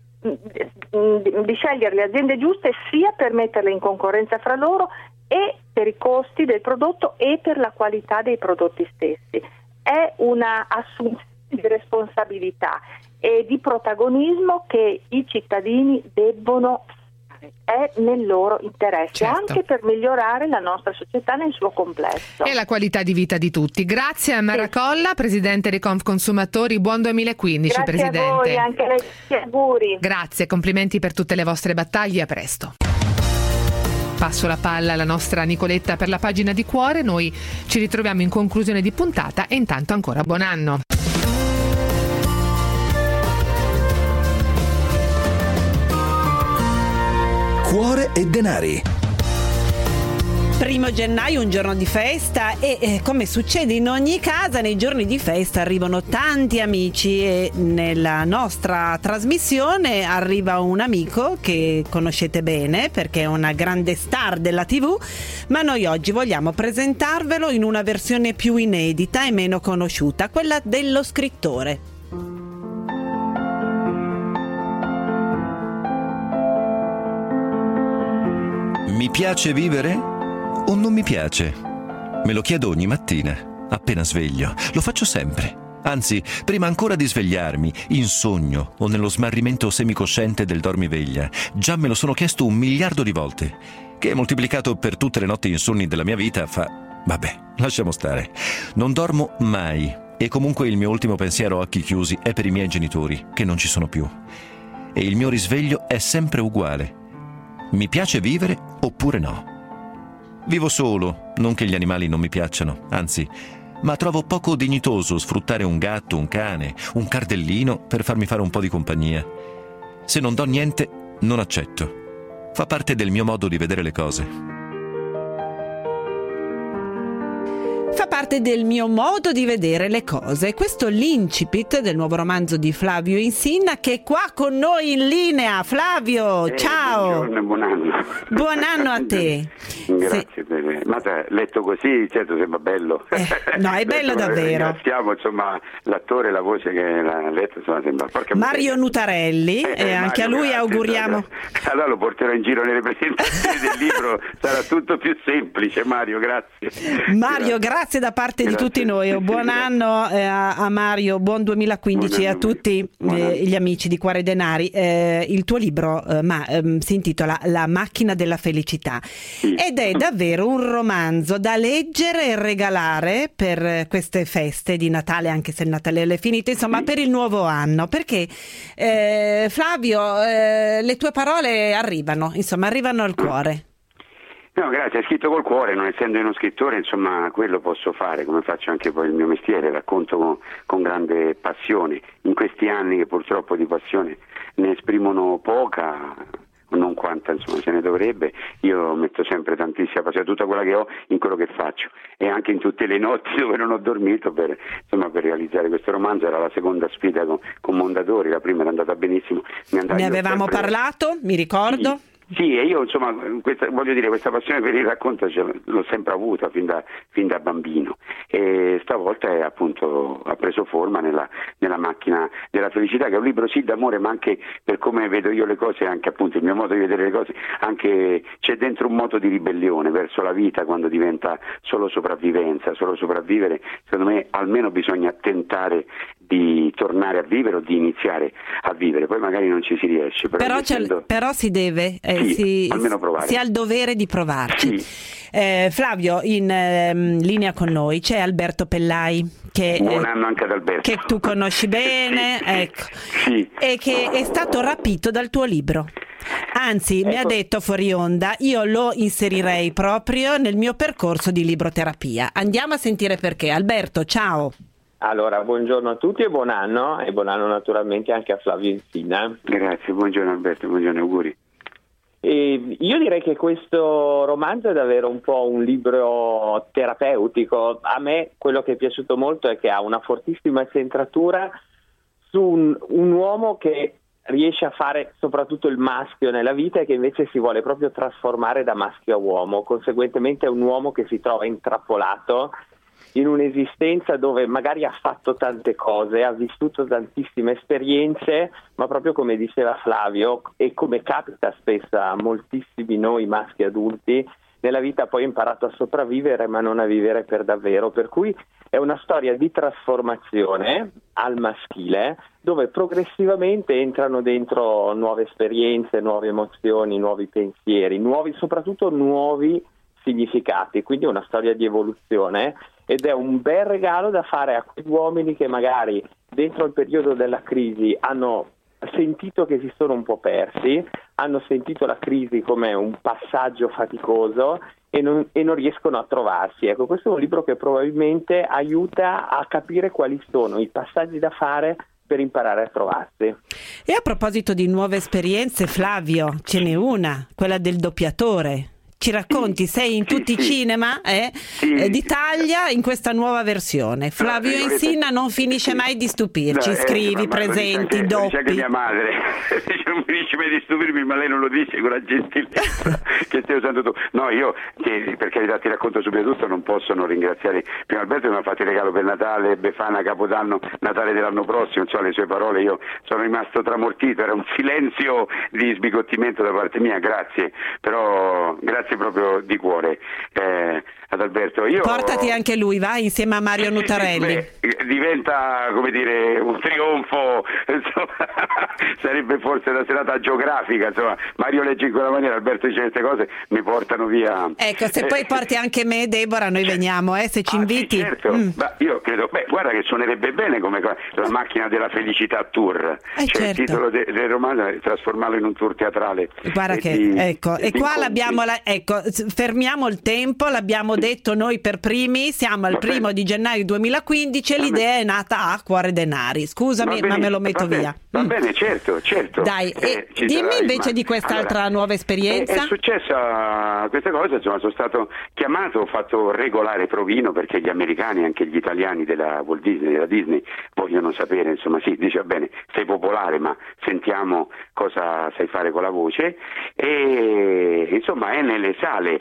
S9: di scegliere le aziende giuste, sia per metterle in concorrenza fra loro, e per i costi del prodotto e per la qualità dei prodotti stessi. È una assunzione di responsabilità e di protagonismo che i cittadini debbono fare. È nel loro interesse, anche per migliorare la nostra società nel suo complesso.
S2: E la qualità di vita di tutti. Grazie a Mara Colla, Presidente di Confconsumatori, buon 2015.
S9: Grazie
S2: Presidente.
S9: a voi, anche a lei, auguri.
S2: Grazie, complimenti per tutte le vostre battaglie, a presto. Passo la palla alla nostra Nicoletta per la pagina di cuore, noi ci ritroviamo in conclusione di puntata e intanto ancora buon anno.
S1: Cuore e denari.
S3: 1 gennaio, un giorno di festa, e come succede in ogni casa, nei giorni di festa arrivano tanti amici, e nella nostra trasmissione arriva un amico che conoscete bene perché è una grande star della TV, ma noi oggi vogliamo presentarvelo in una versione più inedita e meno conosciuta, quella dello scrittore.
S10: Mi piace vivere o non mi piace? Me lo chiedo ogni mattina, appena sveglio. Lo faccio sempre. Anzi, prima ancora di svegliarmi, in sogno o nello smarrimento semicosciente del dormiveglia, già me lo sono chiesto 1 miliardo di volte, che moltiplicato per tutte le notti insonni della mia vita fa... Vabbè, lasciamo stare. Non dormo mai, e comunque il mio ultimo pensiero a occhi chiusi è per i miei genitori, che non ci sono più. E il mio risveglio è sempre uguale. Mi piace vivere oppure no? Vivo solo, non che gli animali non mi piacciono, anzi, ma trovo poco dignitoso sfruttare un gatto, un cane, un cardellino per farmi fare un po' di compagnia. Se non do niente, non accetto. Fa parte del mio modo di vedere le cose.
S3: Fa parte del mio modo di vedere le cose. Questo è l'incipit del nuovo romanzo di Flavio Insinna, che è qua con noi in linea. Flavio, ciao.
S11: Buongiorno e buon anno.
S3: Buon anno a te.
S11: Grazie. Ma letto così, certo sembra bello.
S3: No, è bello davvero.
S11: Ringraziamo, insomma, l'attore, la voce che l'ha letto, insomma, sembra
S3: Mario Nutarelli, e anche a lui auguriamo.
S11: Allora lo porterò in giro nelle presentazioni del libro, sarà tutto più semplice. Mario, grazie.
S3: Mario, grazie da parte di tutti noi. Buon anno a Mario, buon 2015 e a tutti gli amici di Cuore e Denari. Il tuo libro si intitola La macchina della felicità, ed è davvero un romanzo da leggere e regalare per queste feste di Natale, anche se il Natale è finito, insomma, per il nuovo anno, perché Flavio, le tue parole arrivano al cuore.
S11: No, grazie, è scritto col cuore, non essendo uno scrittore, insomma, quello posso fare, come faccio anche poi il mio mestiere, racconto con grande passione. In questi anni che purtroppo di passione ne esprimono poca, non quanta insomma se ne dovrebbe. Io metto sempre tantissima passione, tutta quella che ho in quello che faccio e anche in tutte le notti dove non ho dormito per realizzare questo romanzo. Era la seconda sfida con Mondadori, la prima era andata benissimo.
S3: Ne avevamo parlato, mi ricordo.
S11: Sì, e io insomma questa passione per il racconto l'ho sempre avuta fin da bambino, e stavolta ha preso forma nella macchina della felicità, che è un libro sì d'amore, ma anche per come vedo io le cose, anche appunto il mio modo di vedere le cose, anche c'è dentro un moto di ribellione verso la vita quando diventa solo sopravvivenza, solo sopravvivere. Secondo me almeno bisogna tentare di tornare a vivere o di iniziare a vivere, poi magari non ci si riesce,
S3: però si deve
S11: almeno provare.
S3: Si ha il dovere di provarci.
S11: Sì.
S3: Flavio, in linea con noi c'è Alberto Pellai,
S11: buon anno anche ad Alberto,
S3: che tu conosci bene, ecco.
S11: Sì.
S3: E che è stato rapito dal tuo libro. Anzi, mi ha detto fuori onda, io lo inserirei proprio nel mio percorso di libroterapia. Andiamo a sentire perché. Alberto, ciao.
S12: Allora, buongiorno a tutti e buon anno naturalmente anche a Flavio Insina.
S11: Grazie, buongiorno Alberto, buongiorno, auguri.
S12: E io direi che questo romanzo è davvero un po' un libro terapeutico. A me quello che è piaciuto molto è che ha una fortissima centratura su un uomo che riesce a fare soprattutto il maschio nella vita e che invece si vuole proprio trasformare da maschio a uomo. Conseguentemente è un uomo che si trova intrappolato in un'esistenza dove magari ha fatto tante cose, ha vissuto tantissime esperienze, ma proprio come diceva Flavio, e come capita spesso a moltissimi noi maschi adulti, nella vita poi ha imparato a sopravvivere ma non a vivere per davvero, per cui è una storia di trasformazione al maschile, dove progressivamente entrano dentro nuove esperienze, nuove emozioni, nuovi pensieri, soprattutto nuovi significati, quindi è una storia di evoluzione ed è un bel regalo da fare a quegli uomini che magari dentro il periodo della crisi hanno sentito che si sono un po' persi, hanno sentito la crisi come un passaggio faticoso e non riescono a trovarsi. Ecco, questo è un libro che probabilmente aiuta a capire quali sono i passaggi da fare per imparare a trovarsi.
S3: E a proposito di nuove esperienze, Flavio, ce n'è una, quella del doppiatore. Ci racconti, sei in tutti i cinema d'Italia in questa nuova versione. Flavio Insina non finisce mai di stupirci, scrivi, presenti, doppi.
S11: Dice anche mia madre, non finisce mai di stupirmi, ma lei non lo dice con la gentilezza che stai usando tu. No, io, per carità, ti racconto subito tutto, non posso non ringraziare prima Alberto che mi ha fatto il regalo per Natale, Befana, Capodanno, Natale dell'anno prossimo, insomma le sue parole, io sono rimasto tramortito, era un silenzio di sbigottimento da parte mia, grazie, però grazie proprio di cuore ad Alberto.
S3: Portati anche lui, vai, insieme a Mario Nutarelli.
S11: Diventa, come dire, un trionfo, insomma, sarebbe forse una serata geografica, insomma, Mario legge in quella maniera, Alberto dice queste cose, mi portano via.
S3: Ecco, se poi porti anche me, Deborah, noi veniamo, se ci inviti.
S11: Sì, certo. Io credo, guarda che suonerebbe bene come la macchina della felicità tour, cioè il titolo del romanzo è trasformarlo in un tour teatrale.
S3: Guarda e qua l'abbiamo, fermiamo il tempo, l'abbiamo detto noi per primi, siamo al 1 di gennaio 2015 e l'idea è nata a Cuore Denari. Scusami, ma me lo metto via.
S11: Va bene, certo.
S3: Dai, dimmi invece di quest'altra nuova esperienza.
S11: È successa questa cosa, insomma, sono stato chiamato, ho fatto regolare provino perché gli americani, anche gli italiani della Walt Disney, della Disney, vogliono sapere, insomma, sì, dice, va bene, sei popolare, ma sentiamo cosa sai fare con la voce, e insomma è nelle sale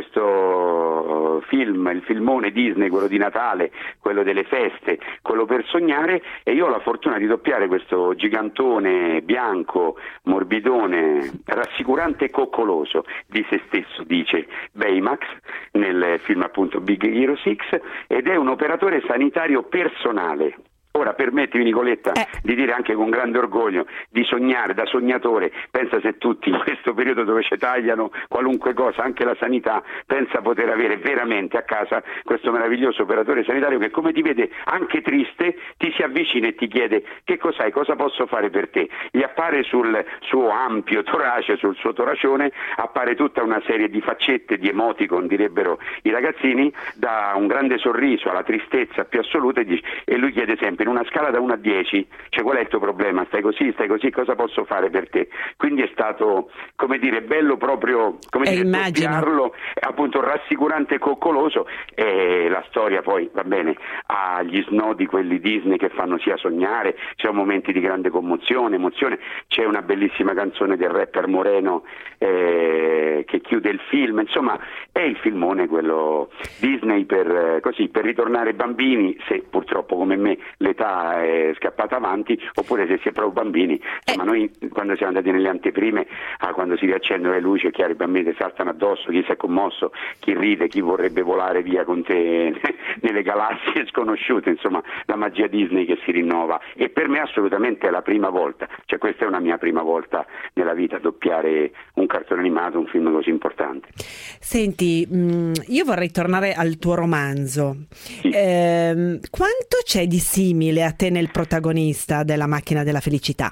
S11: questo film, il filmone Disney, quello di Natale, quello delle feste, quello per sognare, e io ho la fortuna di doppiare questo gigantone bianco, morbidone, rassicurante e coccoloso di se stesso, dice Baymax nel film appunto Big Hero 6, ed è un operatore sanitario personale. Ora permettimi, Nicoletta, di dire anche con grande orgoglio, di sognare da sognatore. Pensa se tutti in questo periodo dove ci tagliano qualunque cosa, anche la sanità, pensa poter avere veramente a casa questo meraviglioso operatore sanitario che, come ti vede anche triste, ti si avvicina e ti chiede che cos'hai, cosa posso fare per te. Gli appare sul suo ampio torace, sul suo toracione, appare tutta una serie di faccette, di emoticon direbbero i ragazzini, da un grande sorriso alla tristezza più assoluta, e lui chiede sempre: in una scala da 1 a 10, cioè qual è il tuo problema? Stai così, cosa posso fare per te? Quindi è stato, come dire, bello proprio, come dire, doppiarlo, appunto rassicurante e coccoloso, e la storia poi, va bene, ha gli snodi quelli Disney che fanno sia sognare, c'è momenti di grande commozione, emozione, c'è una bellissima canzone del rapper Moreno che chiude il film, insomma è il filmone quello Disney per ritornare bambini, se purtroppo come me l'età è scappata avanti, oppure se si è proprio bambini. Insomma noi quando siamo andati nelle anteprime, quando si riaccendono le luci, è chiaro, i bambini ti saltano addosso, chi si è commosso, chi ride, chi vorrebbe volare via con te nelle galassie sconosciute, insomma la magia Disney che si rinnova, e per me assolutamente è la prima volta, cioè questa è una mia prima volta nella vita, doppiare un cartone animato, un film così importante.
S3: Senti, io vorrei tornare al tuo romanzo. Sì. Quanto c'è di simile a te nel protagonista della Macchina della Felicità?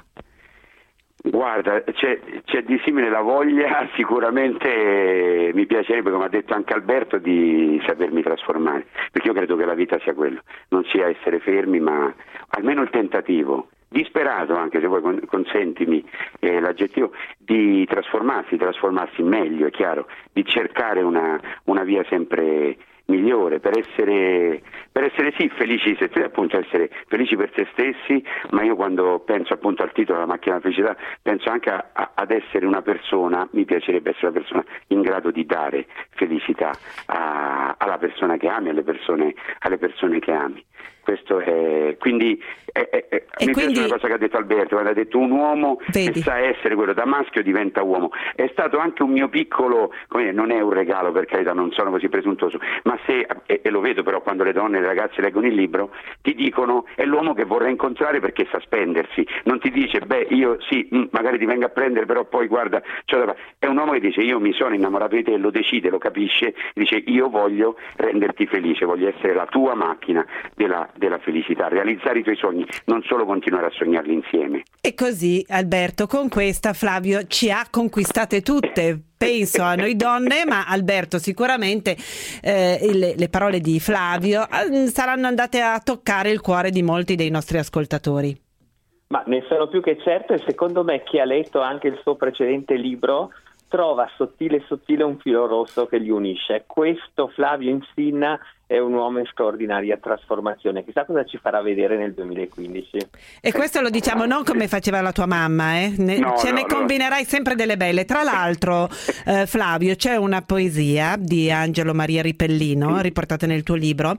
S11: Guarda, c'è di simile la voglia, sicuramente mi piacerebbe, come ha detto anche Alberto, di sapermi trasformare, perché io credo che la vita sia quello, non sia essere fermi, ma almeno il tentativo, disperato anche, se vuoi consentimi l'aggettivo, di trasformarsi meglio, è chiaro, di cercare una via sempre migliore per essere sì felici, appunto essere felici per se stessi, ma io quando penso appunto al titolo La Macchina della Felicità penso anche ad essere una persona, mi piacerebbe essere una persona in grado di dare felicità alla persona che ami, alle persone che ami. Questo è quindi mi piace una cosa che ha detto Alberto, quando ha detto un uomo che sa essere quello, da maschio diventa uomo. È stato anche un mio piccolo, come dire, non è un regalo, per carità, non sono così presuntuoso, ma se, e lo vedo però quando le donne e le ragazze leggono il libro, ti dicono è l'uomo che vorrei incontrare perché sa spendersi, non ti dice io sì, magari ti vengo a prendere, però poi guarda, è un uomo che dice io mi sono innamorato di te, lo decide, lo capisce, dice io voglio renderti felice, voglio essere la tua macchina della felicità, realizzare i tuoi sogni, non solo continuare a sognarli insieme.
S3: E così, Alberto, con questa Flavio ci ha conquistate tutte. Penso a noi donne, ma Alberto sicuramente le parole di Flavio saranno andate a toccare il cuore di molti dei nostri ascoltatori.
S12: Ma ne sono più che certo, e secondo me chi ha letto anche il suo precedente libro trova sottile un filo rosso che li unisce. Questo Flavio Insinna è un uomo in straordinaria trasformazione. Chissà cosa ci farà vedere nel 2015.
S3: E questo lo diciamo non come faceva la tua mamma, ne combinerai sempre delle belle. Tra l'altro, Flavio, c'è una poesia di Angelo Maria Ripellino, riportata nel tuo libro,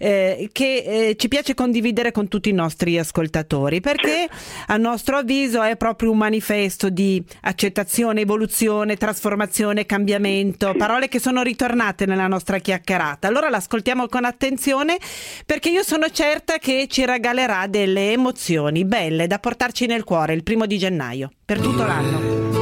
S3: che ci piace condividere con tutti i nostri ascoltatori, perché a nostro avviso è proprio un manifesto di accettazione, evoluzione, trasformazione, cambiamento, parole che sono ritornate nella nostra chiacchierata. Allora l'ascoltiamo con attenzione, perché io sono certa che ci regalerà delle emozioni belle da portarci nel cuore il 1 gennaio, per tutto l'anno.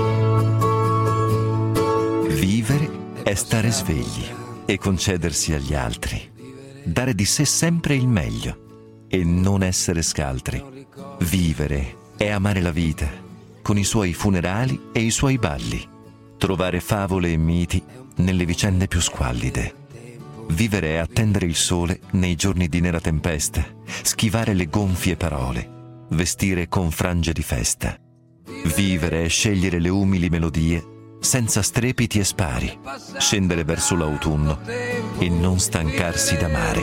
S10: Vivere è stare svegli e concedersi agli altri, dare di sé sempre il meglio e non essere scaltri. Vivere è amare la vita, con i suoi funerali e i suoi balli, trovare favole e miti nelle vicende più squallide. Vivere è attendere il sole nei giorni di nera tempesta, schivare le gonfie parole, vestire con frange di festa. Vivere è scegliere le umili melodie senza strepiti e spari, scendere verso l'autunno e non stancarsi d'amare.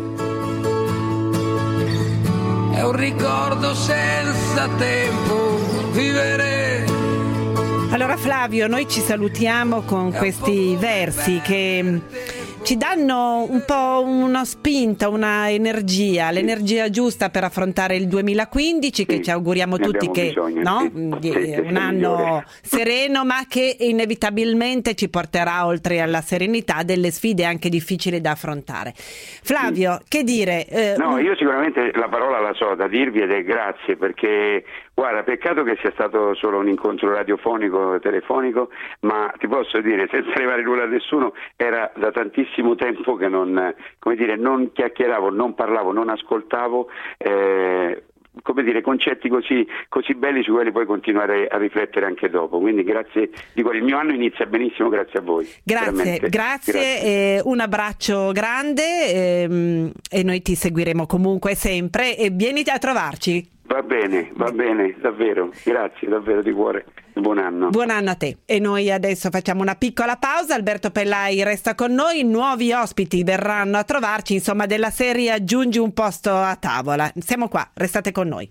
S13: È un ricordo senza tempo, vivere.
S3: Allora Flavio, noi ci salutiamo con questi versi che ci danno un po' una spinta, una energia, l'energia giusta per affrontare il 2015, che ci auguriamo tutti che un anno sereno, ma che inevitabilmente ci porterà, oltre alla serenità, delle sfide anche difficili da affrontare. Flavio, che dire?
S11: Io sicuramente la parola la so da dirvi, ed è grazie, perché guarda, peccato che sia stato solo un incontro radiofonico, telefonico, ma ti posso dire, senza arrivare nulla a nessuno, era da tantissimo tempo che non chiacchieravo, non parlavo, non ascoltavo come dire, concetti così belli su cui puoi continuare a riflettere anche dopo. Quindi grazie di cuore, il mio anno inizia benissimo grazie a voi.
S3: Grazie. Un abbraccio grande e noi ti seguiremo comunque sempre e vieni a trovarci.
S11: Va bene, davvero, grazie davvero di cuore, buon anno.
S3: Buon anno a te. E noi adesso facciamo una piccola pausa, Alberto Pellai resta con noi, nuovi ospiti verranno a trovarci, insomma della serie aggiungi un posto a tavola. Siamo qua, restate con noi.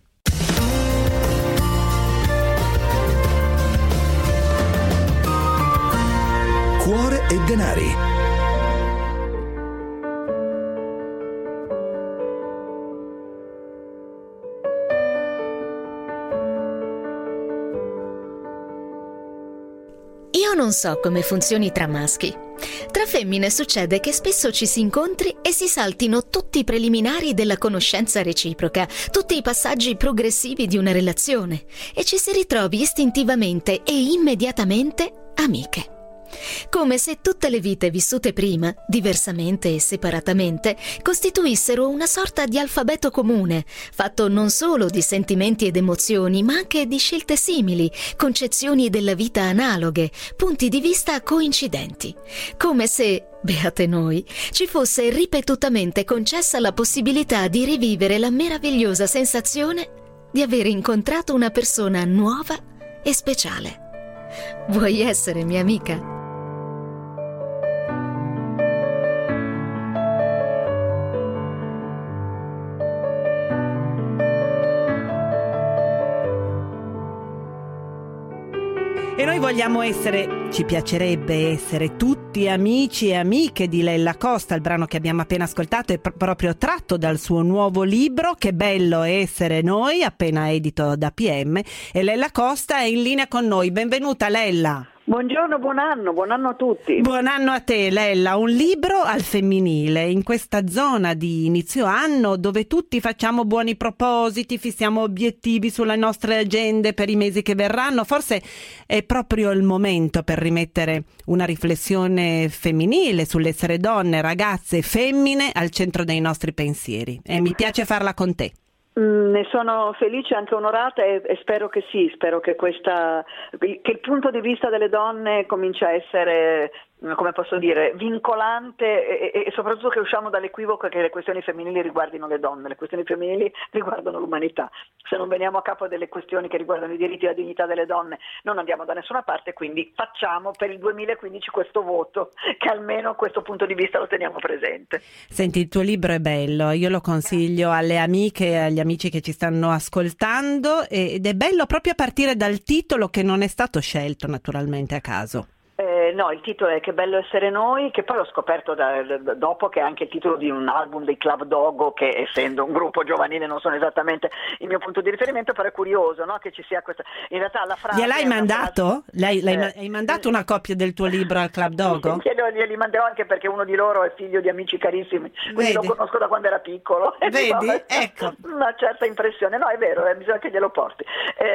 S1: Cuore e denari.
S14: Io non so come funzioni tra maschi. Tra femmine succede che spesso ci si incontri e si saltino tutti i preliminari della conoscenza reciproca, tutti i passaggi progressivi di una relazione e ci si ritrovi istintivamente e immediatamente amiche. Come se tutte le vite vissute prima, diversamente e separatamente, costituissero una sorta di alfabeto comune, fatto non solo di sentimenti ed emozioni, ma anche di scelte simili, concezioni della vita analoghe, punti di vista coincidenti. Come se, beate noi, ci fosse ripetutamente concessa la possibilità di rivivere la meravigliosa sensazione di aver incontrato una persona nuova e speciale. Vuoi essere mia amica?
S3: E noi vogliamo ci piacerebbe essere tutti amici e amiche di Lella Costa. Il brano che abbiamo appena ascoltato è proprio tratto dal suo nuovo libro Che bello essere noi, appena edito da PM, e Lella Costa è in linea con noi. Benvenuta Lella.
S15: Buongiorno, buon anno a tutti.
S3: Buon anno a te Lella, un libro al femminile in questa zona di inizio anno dove tutti facciamo buoni propositi, fissiamo obiettivi sulle nostre agende per i mesi che verranno. Forse è proprio il momento per rimettere una riflessione femminile sull'essere donne, ragazze, femmine al centro dei nostri pensieri e mi piace farla con te.
S15: Ne sono felice, anche onorata e spero che spero che il punto di vista delle donne comincia a essere, come posso dire, vincolante e soprattutto che usciamo dall'equivoco che le questioni femminili riguardino le donne, le questioni femminili riguardano l'umanità. Se non veniamo a capo delle questioni che riguardano i diritti e la dignità delle donne non andiamo da nessuna parte, quindi facciamo per il 2015 questo voto, che almeno questo punto di vista lo teniamo presente.
S3: Senti, il tuo libro è bello, io lo consiglio alle amiche e agli amici che ci stanno ascoltando ed è bello proprio a partire dal titolo che non è stato scelto naturalmente a caso.
S15: No, il titolo è Che bello essere noi, che poi ho scoperto dopo che è anche il titolo di un album dei Club Dogo, che essendo un gruppo giovanile non sono esattamente il mio punto di riferimento, però è curioso, no, che ci sia questa. In realtà la frase.
S3: Gliel'hai mandato? Hai mandato una copia del tuo libro al Club Dogo?
S15: Glieli manderò anche perché uno di loro è figlio di amici carissimi, quindi lo conosco da quando era piccolo.
S3: Vedi? Ecco.
S15: Una certa impressione, no, è vero, bisogna che glielo porti.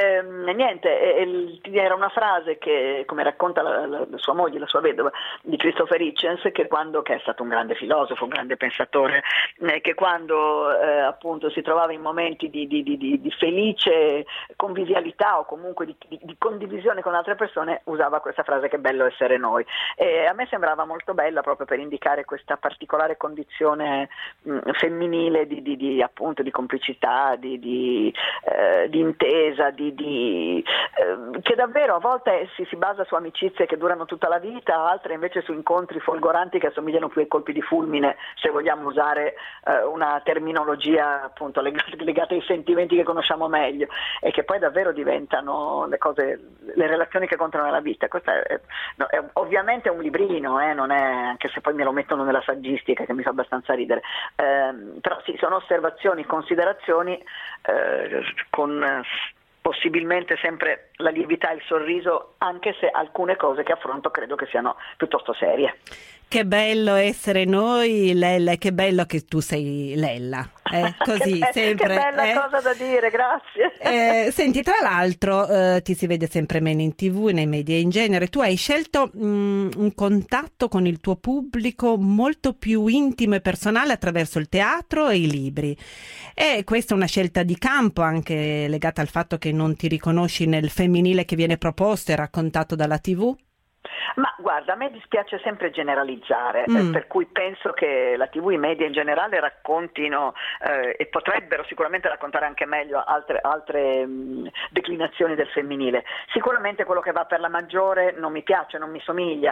S15: Era una frase che, come racconta la sua moglie, la sua vedova, di Christopher Hitchens, che è stato un grande filosofo, un grande pensatore, che quando appunto si trovava in momenti di felice convivialità o comunque di condivisione con altre persone, usava questa frase che bello essere noi. E a me sembrava molto bella proprio per indicare questa particolare condizione femminile appunto di complicità, di intesa, che davvero a volte si basa su amicizie che durano tutta la vita, altre invece su incontri folgoranti che assomigliano più ai colpi di fulmine, se vogliamo usare una terminologia appunto legata ai sentimenti che conosciamo meglio, e che poi davvero diventano le relazioni che contano nella vita. Questo è ovviamente un librino, non è, anche se poi me lo mettono nella saggistica che mi fa abbastanza ridere, però sì, sono osservazioni, considerazioni con possibilmente sempre la lievità e il sorriso, anche se alcune cose che affronto credo che siano piuttosto serie.
S3: Che bello essere noi, Lella, e che bello che tu sei Lella. Così, sempre.
S15: Che bella cosa da dire, grazie.
S3: Senti, tra l'altro ti si vede sempre meno in TV, nei media in genere. Tu hai scelto un contatto con il tuo pubblico molto più intimo e personale attraverso il teatro e i libri. E questa è una scelta di campo, anche legata al fatto che non ti riconosci nel femminile che viene proposto e raccontato dalla TV?
S15: Ma guarda, a me dispiace sempre generalizzare, per cui penso che la TV, i media in generale raccontino e potrebbero sicuramente raccontare anche meglio altre declinazioni del femminile. Sicuramente quello che va per la maggiore non mi piace, non mi somiglia,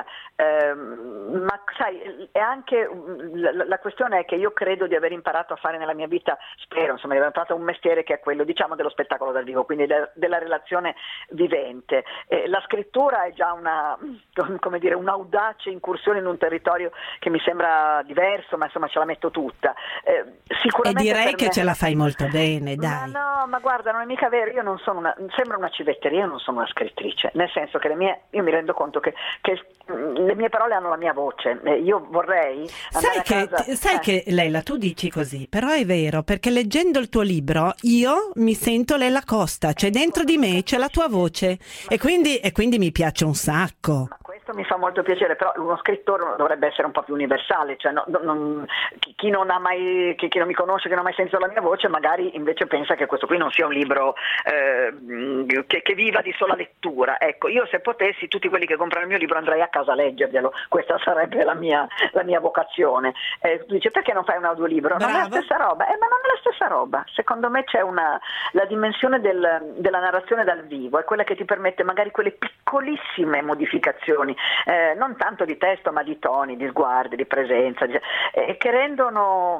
S15: ma sai, è anche la questione è che io credo di aver imparato a fare nella mia vita, spero, insomma, di aver imparato un mestiere che è quello, diciamo, dello spettacolo dal vivo, quindi della relazione vivente. La scrittura è già un'audace incursione in un territorio che mi sembra diverso, ma insomma ce la metto tutta. Sicuramente
S3: e direi che ce la fai molto bene, dai.
S15: Ma guarda, non è mica vero, io non sono sembra una civetteria, io non sono una scrittrice, nel senso che io mi rendo conto che le mie parole hanno la mia voce, io vorrei andare a casa.
S3: Sai che Lella, tu dici così, però è vero, perché leggendo il tuo libro io mi sento Lella Costa, cioè dentro di me c'è la tua voce e quindi mi piace un sacco.
S15: Questo mi fa molto piacere, però uno scrittore dovrebbe essere un po' più universale, cioè chi non mi conosce, che non ha mai sentito la mia voce, magari invece pensa che questo qui non sia un libro che viva di sola lettura. Ecco, io se potessi, tutti quelli che comprano il mio libro andrei a casa a leggerglielo, questa sarebbe la mia vocazione. Tu dici, perché non fai un audiolibro? Non è la stessa roba, ma non è la stessa roba. Secondo me c'è la dimensione della narrazione dal vivo, è quella che ti permette magari quelle piccolissime modificazioni, non tanto di testo ma di toni, di sguardi, di presenza, che rendono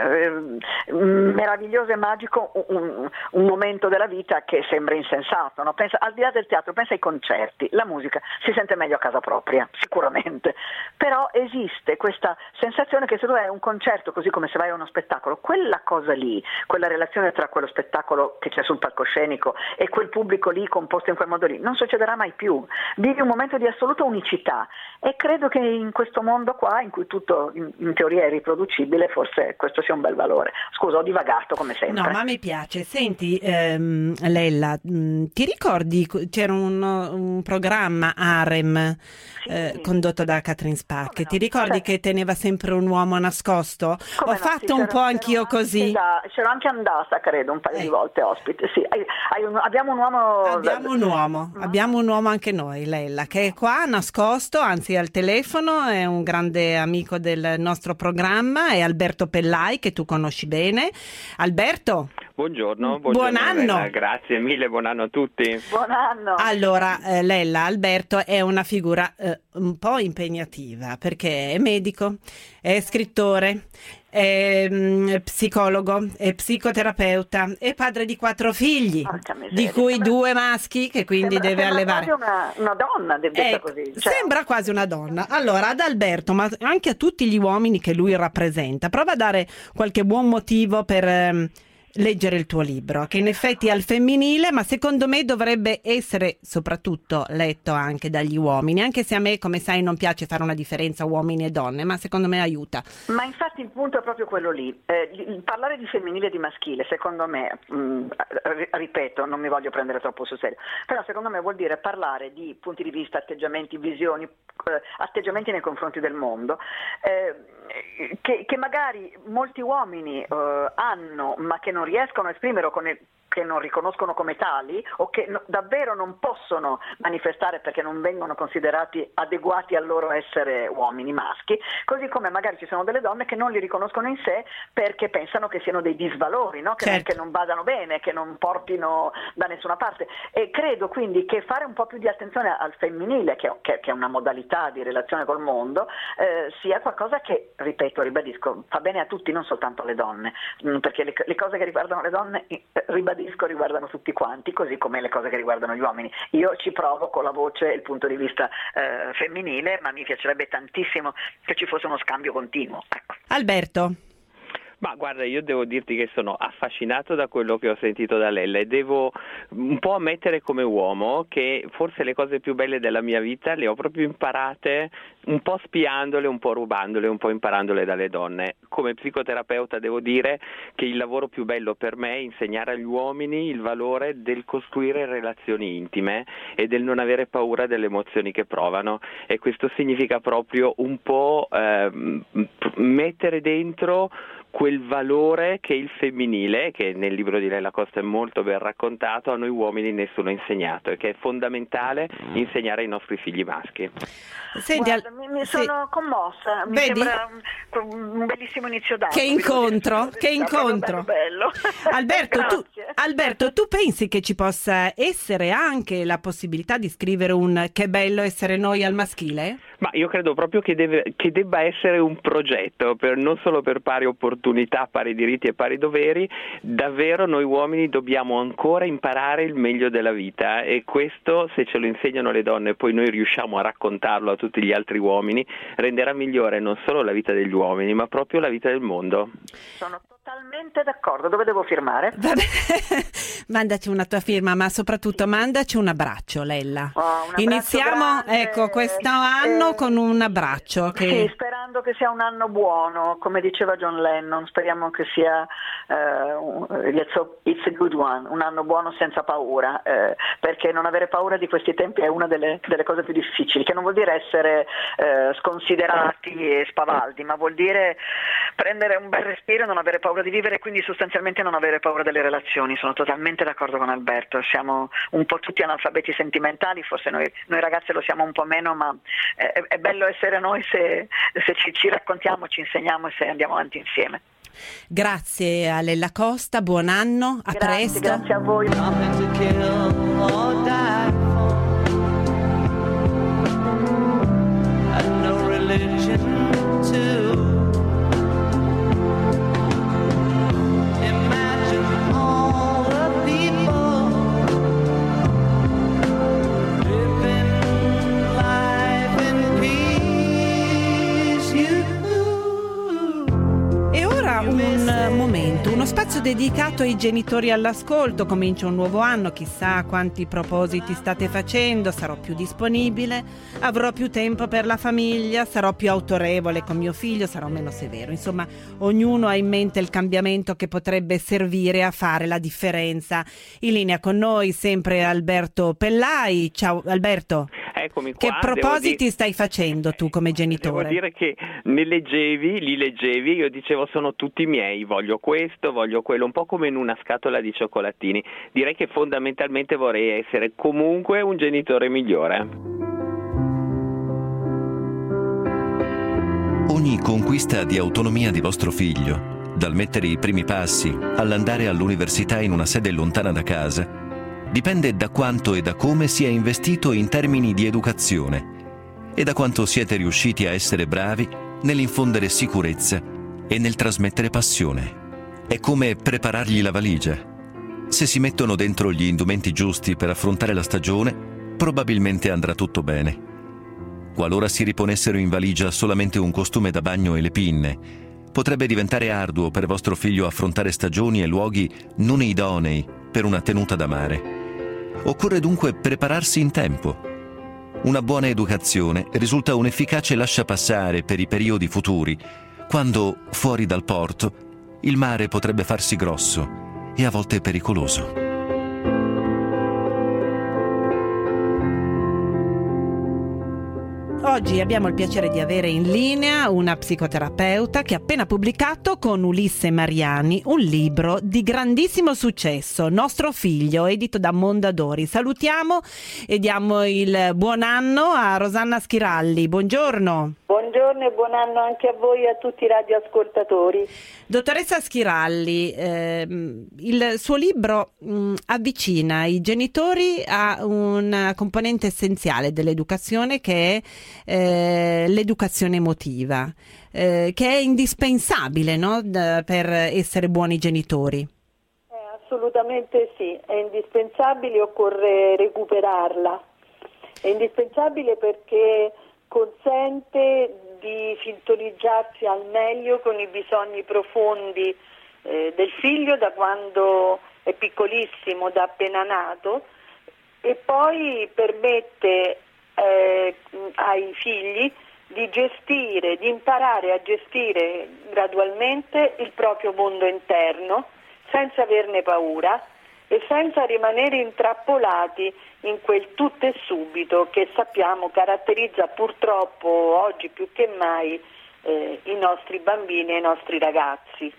S15: meraviglioso e magico un momento della vita che sembra insensato, no? Pensa, al di là del teatro, pensa ai concerti, la musica si sente meglio a casa propria, sicuramente, però esiste questa sensazione che se tu hai un concerto così come se vai a uno spettacolo, quella cosa lì, quella relazione tra quello spettacolo che c'è sul palcoscenico e quel pubblico lì composto in quel modo lì, non succederà mai più. Vivi un momento di assoluta unicità e credo che in questo mondo qua, in cui tutto in teoria è riproducibile, forse questo sia un bel valore. Scusa, ho divagato come sempre.
S3: No, ma mi piace. Senti, Lella, ti ricordi c'era un programma Harem condotto da Catherine Spack? Ti ricordi che teneva sempre un uomo nascosto? Ho fatto un po' anch'io così.
S15: C'ero anche andata, credo, un paio di volte ospite. Sì, abbiamo un uomo.
S3: Abbiamo un uomo anche noi, Lella, che è qua nascosto, anzi al telefono, è un grande amico del nostro programma, è Alberto Pellai, che tu conosci bene. Alberto?
S16: Buongiorno,
S3: buon anno.
S16: Lella, grazie mille, buon anno a tutti.
S15: Buon anno.
S3: Allora, Lella, Alberto è una figura un po' impegnativa, perché è medico, è scrittore, è psicologo, è psicoterapeuta, è padre di 4 figli, di cui 2 maschi, che quindi deve allevare.
S15: Sembra quasi una donna, detta così.
S3: Sembra quasi una donna. Allora, ad Alberto, ma anche a tutti gli uomini che lui rappresenta, prova a dare qualche buon motivo per leggere il tuo libro, che in effetti è al femminile, ma secondo me dovrebbe essere soprattutto letto anche dagli uomini, anche se a me, come sai, non piace fare una differenza uomini e donne, ma secondo me aiuta.
S15: Ma infatti il punto è proprio quello lì, parlare di femminile e di maschile, secondo me, ripeto, non mi voglio prendere troppo sul serio, però secondo me vuol dire parlare di punti di vista, atteggiamenti, visioni, atteggiamenti nei confronti del mondo, che magari molti uomini hanno, ma che non riescono a esprimere o che non riconoscono come tali o che davvero non possono manifestare perché non vengono considerati adeguati al loro essere uomini maschi, così come magari ci sono delle donne che non li riconoscono in sé perché pensano che siano dei disvalori, no? Che non vadano bene, che non portino da nessuna parte, e credo quindi che fare un po' più di attenzione al femminile, che è una modalità di relazione col mondo, sia qualcosa che, ripeto, ribadisco, fa bene a tutti, non soltanto alle donne, perché le cose che riguardano le donne, riguardano tutti quanti, così come le cose che riguardano gli uomini. Io ci provo con la voce e il punto di vista femminile, ma mi piacerebbe tantissimo che ci fosse uno scambio continuo. Ecco.
S3: Alberto.
S16: Ma guarda, io devo dirti che sono affascinato da quello che ho sentito da Lella e devo un po' ammettere come uomo che forse le cose più belle della mia vita le ho proprio imparate un po' spiandole, un po' rubandole, un po' imparandole dalle donne. Come psicoterapeuta devo dire che il lavoro più bello per me è insegnare agli uomini il valore del costruire relazioni intime e del non avere paura delle emozioni che provano, e questo significa proprio un po' mettere dentro quel valore che il femminile, che nel libro di Lella Costa è molto ben raccontato, a noi uomini nessuno ha insegnato e che è fondamentale insegnare ai nostri figli maschi.
S15: Guarda, mi sono commossa, mi sembra un bellissimo inizio d'anno.
S3: Che incontro!
S15: Bello.
S3: Alberto, tu pensi che ci possa essere anche la possibilità di scrivere un "Che bello essere noi" al maschile?
S16: Ma io credo proprio che debba essere un progetto, non solo per pari opportunità, pari diritti e pari doveri. Davvero noi uomini dobbiamo ancora imparare il meglio della vita, e questo, se ce lo insegnano le donne e poi noi riusciamo a raccontarlo a tutti gli altri uomini, renderà migliore non solo la vita degli uomini ma proprio la vita del mondo.
S15: Sono totalmente d'accordo. Dove devo firmare?
S3: Vabbè. Mandaci una tua firma, ma soprattutto mandaci un abbraccio, Lella. Iniziamo questo anno con un abbraccio.
S15: Sì, sperando che sia un anno buono, come diceva John Lennon. Speriamo che sia it's a good one, un anno buono senza paura, perché non avere paura di questi tempi è una delle cose più difficili, che non vuol dire essere sconsiderati e spavaldi, ma vuol dire prendere un bel respiro e non avere paura di vivere, quindi sostanzialmente non avere paura delle relazioni. Sono totalmente d'accordo con Alberto, siamo un po' tutti analfabeti sentimentali, forse noi ragazze lo siamo un po' meno, ma è bello essere noi se ci raccontiamo, ci insegniamo e se andiamo avanti insieme.
S3: Grazie a Lella Costa, buon anno, a presto.
S15: Grazie a voi.
S3: Uno spazio dedicato ai genitori all'ascolto. Comincia un nuovo anno, chissà quanti propositi state facendo. Sarò più disponibile, avrò più tempo per la famiglia, sarò più autorevole con mio figlio, sarò meno severo. Insomma, ognuno ha in mente il cambiamento che potrebbe servire a fare la differenza. In linea con noi sempre Alberto Pellai. Ciao Alberto.
S16: Eccomi qua.
S3: Che propositi stai facendo tu come genitore?
S16: Devo dire che li leggevi, io dicevo sono tutti miei, voglio questo, voglio quello, un po' come in una scatola di cioccolatini. Direi che fondamentalmente vorrei essere comunque un genitore migliore.
S10: Ogni conquista di autonomia di vostro figlio, dal mettere i primi passi all'andare all'università in una sede lontana da casa, dipende da quanto e da come si è investito in termini di educazione e da quanto siete riusciti a essere bravi nell'infondere sicurezza e nel trasmettere passione. È come preparargli la valigia. Se si mettono dentro gli indumenti giusti per affrontare la stagione, probabilmente andrà tutto bene. Qualora si riponessero in valigia solamente un costume da bagno e le pinne, potrebbe diventare arduo per vostro figlio affrontare stagioni e luoghi non idonei per una tenuta da mare. Occorre dunque prepararsi in tempo. Una buona educazione risulta un efficace lasciapassare per i periodi futuri, quando, fuori dal porto, il mare potrebbe farsi grosso e a volte pericoloso.
S3: Oggi abbiamo il piacere di avere in linea una psicoterapeuta che ha appena pubblicato con Ulisse Mariani un libro di grandissimo successo, Nostro figlio, edito da Mondadori. Salutiamo e diamo il buon anno a Rosanna Schiralli. Buongiorno.
S17: Buongiorno e buon anno anche a voi e a tutti i radioascoltatori.
S3: Dottoressa Schiralli, il suo libro avvicina i genitori a una componente essenziale dell'educazione che è l'educazione emotiva, che è indispensabile, no? Per essere buoni genitori.
S17: Assolutamente sì, è indispensabile, occorre recuperarla. È indispensabile perché consente di sintonizzarsi al meglio con i bisogni profondi del figlio da quando è piccolissimo, da appena nato, e poi permette ai figli di imparare a gestire gradualmente il proprio mondo interno senza averne paura e senza rimanere intrappolati in quel tutto e subito che sappiamo caratterizza purtroppo oggi più che mai i nostri bambini e i nostri ragazzi.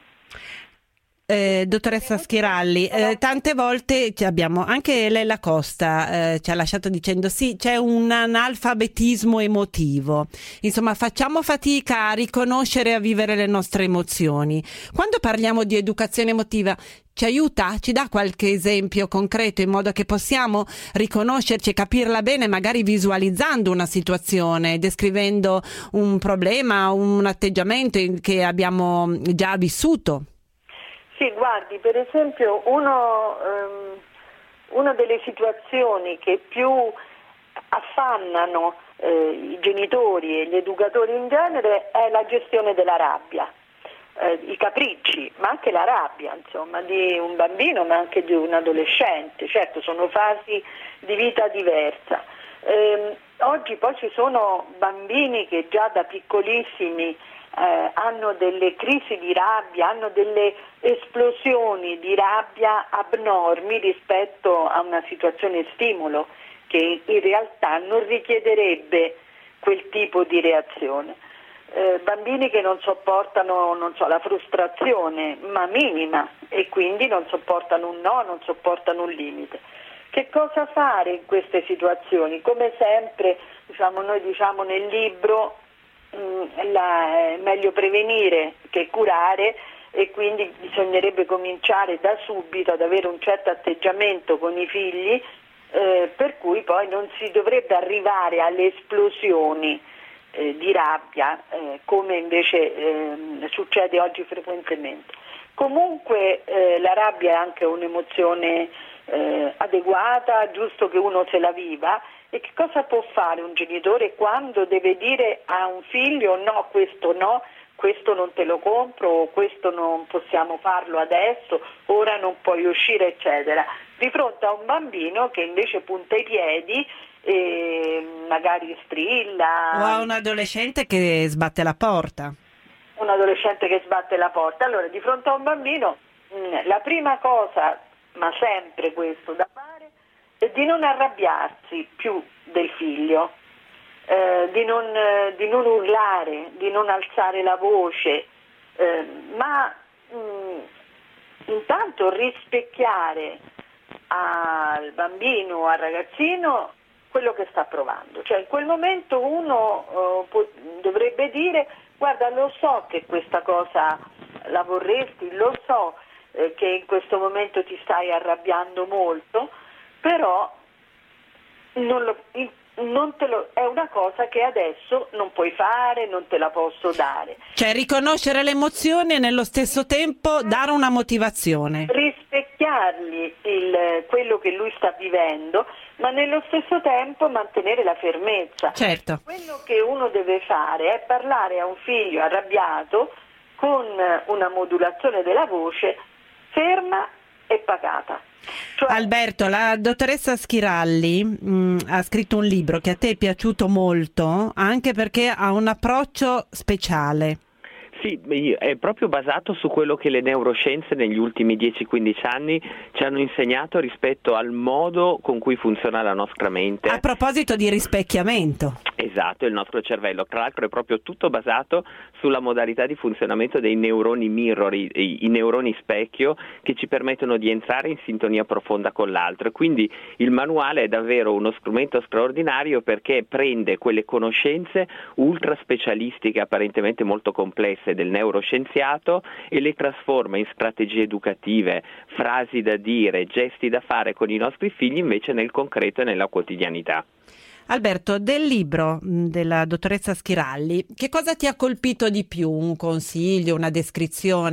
S3: Dottoressa Schiralli, tante volte abbiamo, anche Lella Costa ci ha lasciato dicendo sì, c'è un analfabetismo emotivo, insomma facciamo fatica a riconoscere e a vivere le nostre emozioni. Quando parliamo di educazione emotiva ci aiuta? Ci dà qualche esempio concreto in modo che possiamo riconoscerci e capirla bene, magari visualizzando una situazione, descrivendo un problema, un atteggiamento che abbiamo già vissuto?
S17: Sì, guardi, per esempio una delle situazioni che più affannano i genitori e gli educatori in genere è la gestione della rabbia, i capricci, ma anche la rabbia, insomma, di un bambino ma anche di un adolescente. Certo, sono fasi di vita diversa. Oggi poi ci sono bambini che già da piccolissimi hanno delle crisi di rabbia, hanno delle esplosioni di rabbia abnormi rispetto a una situazione stimolo che in realtà non richiederebbe quel tipo di reazione. Bambini che non sopportano, la frustrazione, ma minima, e quindi non sopportano un no, non sopportano un limite. Che cosa fare in queste situazioni? Come sempre, noi diciamo nel libro, è meglio prevenire che curare, e quindi bisognerebbe cominciare da subito ad avere un certo atteggiamento con i figli, per cui poi non si dovrebbe arrivare alle esplosioni di rabbia, come invece succede oggi frequentemente. Comunque la rabbia è anche un'emozione adeguata, giusto che uno se la viva. E che cosa può fare un genitore quando deve dire a un figlio no, questo non te lo compro, o questo non possiamo farlo adesso, ora non puoi uscire, eccetera, di fronte a un bambino che invece punta i piedi e magari strilla.
S3: O a un adolescente che sbatte la porta.
S17: Allora, di fronte a un bambino, la prima cosa, ma sempre questo da fare, è di non arrabbiarsi più del figlio, di non urlare, di non alzare la voce, ma intanto rispecchiare al bambino o al ragazzino quello che sta provando. Cioè in quel momento uno dovrebbe dire: guarda, lo so che questa cosa la vorresti, lo so che in questo momento ti stai arrabbiando molto, però è una cosa che adesso non puoi fare, non te la posso dare.
S3: Cioè riconoscere l'emozione e nello stesso tempo dare una motivazione.
S17: Rispecchiargli quello che lui sta vivendo, ma nello stesso tempo mantenere la fermezza.
S3: Certo.
S17: Quello che uno deve fare è parlare a un figlio arrabbiato con una modulazione della voce ferma e pacata.
S3: Alberto, la dottoressa Schiralli ha scritto un libro che a te è piaciuto molto, anche perché ha un approccio speciale.
S16: Sì, è proprio basato su quello che le neuroscienze negli ultimi 10-15 anni ci hanno insegnato rispetto al modo con cui funziona la nostra mente.
S3: A proposito di rispecchiamento.
S16: Esatto, il nostro cervello. Tra l'altro è proprio tutto basato sulla modalità di funzionamento dei neuroni mirror, i neuroni specchio, che ci permettono di entrare in sintonia profonda con l'altro. E quindi il manuale è davvero uno strumento straordinario, perché prende quelle conoscenze ultra specialistiche, apparentemente molto complesse, del neuroscienziato, e le trasforma in strategie educative, frasi da dire, gesti da fare con i nostri figli invece nel concreto e nella quotidianità.
S3: Alberto, del libro della dottoressa Schiralli, che cosa ti ha colpito di più? Un consiglio, una descrizione?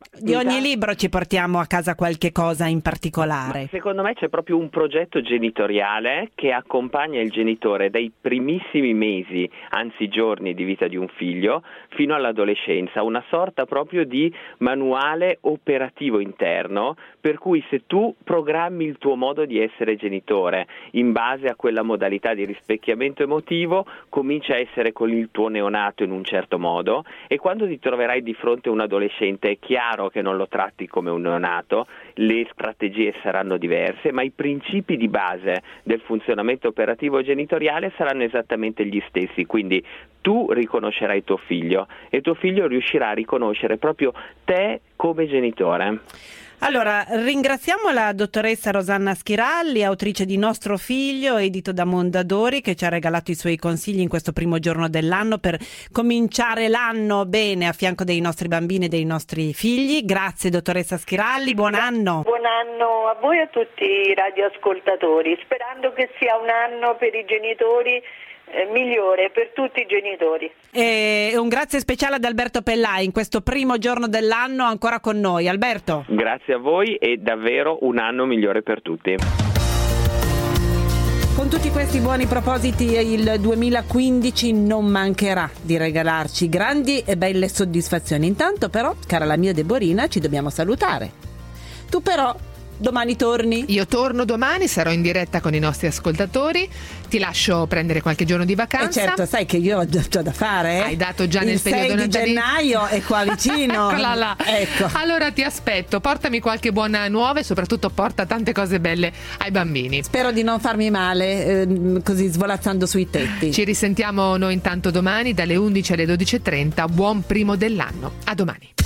S3: Di ogni libro ci portiamo a casa qualche cosa in particolare.
S16: Secondo me c'è proprio un progetto genitoriale che accompagna il genitore dai primissimi mesi, anzi giorni di vita di un figlio, fino all'adolescenza, una sorta proprio di manuale operativo interno, per cui se tu programmi il tuo modo di essere genitore in base a quella modalità di rispecchiamento emotivo, comincia a essere con il tuo neonato in un certo modo, e quando ti troverai di fronte a un adolescente è chiaro che non lo tratti come un neonato, le strategie saranno diverse, ma i principi di base del funzionamento operativo genitoriale saranno esattamente gli stessi, quindi tu riconoscerai tuo figlio e tuo figlio riuscirà a riconoscere proprio te come genitore.
S3: Allora, ringraziamo la dottoressa Rosanna Schiralli, autrice di Nostro Figlio, edito da Mondadori, che ci ha regalato i suoi consigli in questo primo giorno dell'anno per cominciare l'anno bene a fianco dei nostri bambini e dei nostri figli. Grazie dottoressa Schiralli, buon anno.
S17: Buon anno a voi e a tutti i radioascoltatori, sperando che sia un anno per i genitori migliore per tutti i genitori.
S3: E un grazie speciale ad Alberto Pellai in questo primo giorno dell'anno ancora con noi. Alberto.
S16: Grazie a voi e davvero un anno migliore per tutti.
S3: Con tutti questi buoni propositi il 2015 non mancherà di regalarci grandi e belle soddisfazioni. Intanto però, cara la mia Deborina, ci dobbiamo salutare. Tu però domani torni?
S2: Io torno domani, sarò in diretta con i nostri ascoltatori. Ti lascio prendere qualche giorno di vacanza.
S3: Certo, sai che io ho da fare.
S2: Hai dato già nel periodo
S3: natalizio. Il 6 di gennaio è qua vicino.
S2: Eccola là.
S3: Ecco.
S2: Allora ti aspetto, portami qualche buona nuova e soprattutto porta tante cose belle ai bambini.
S3: Spero di non farmi male così svolazzando sui tetti.
S2: Ci risentiamo noi intanto domani dalle 11 alle 12.30. Buon primo dell'anno. A domani.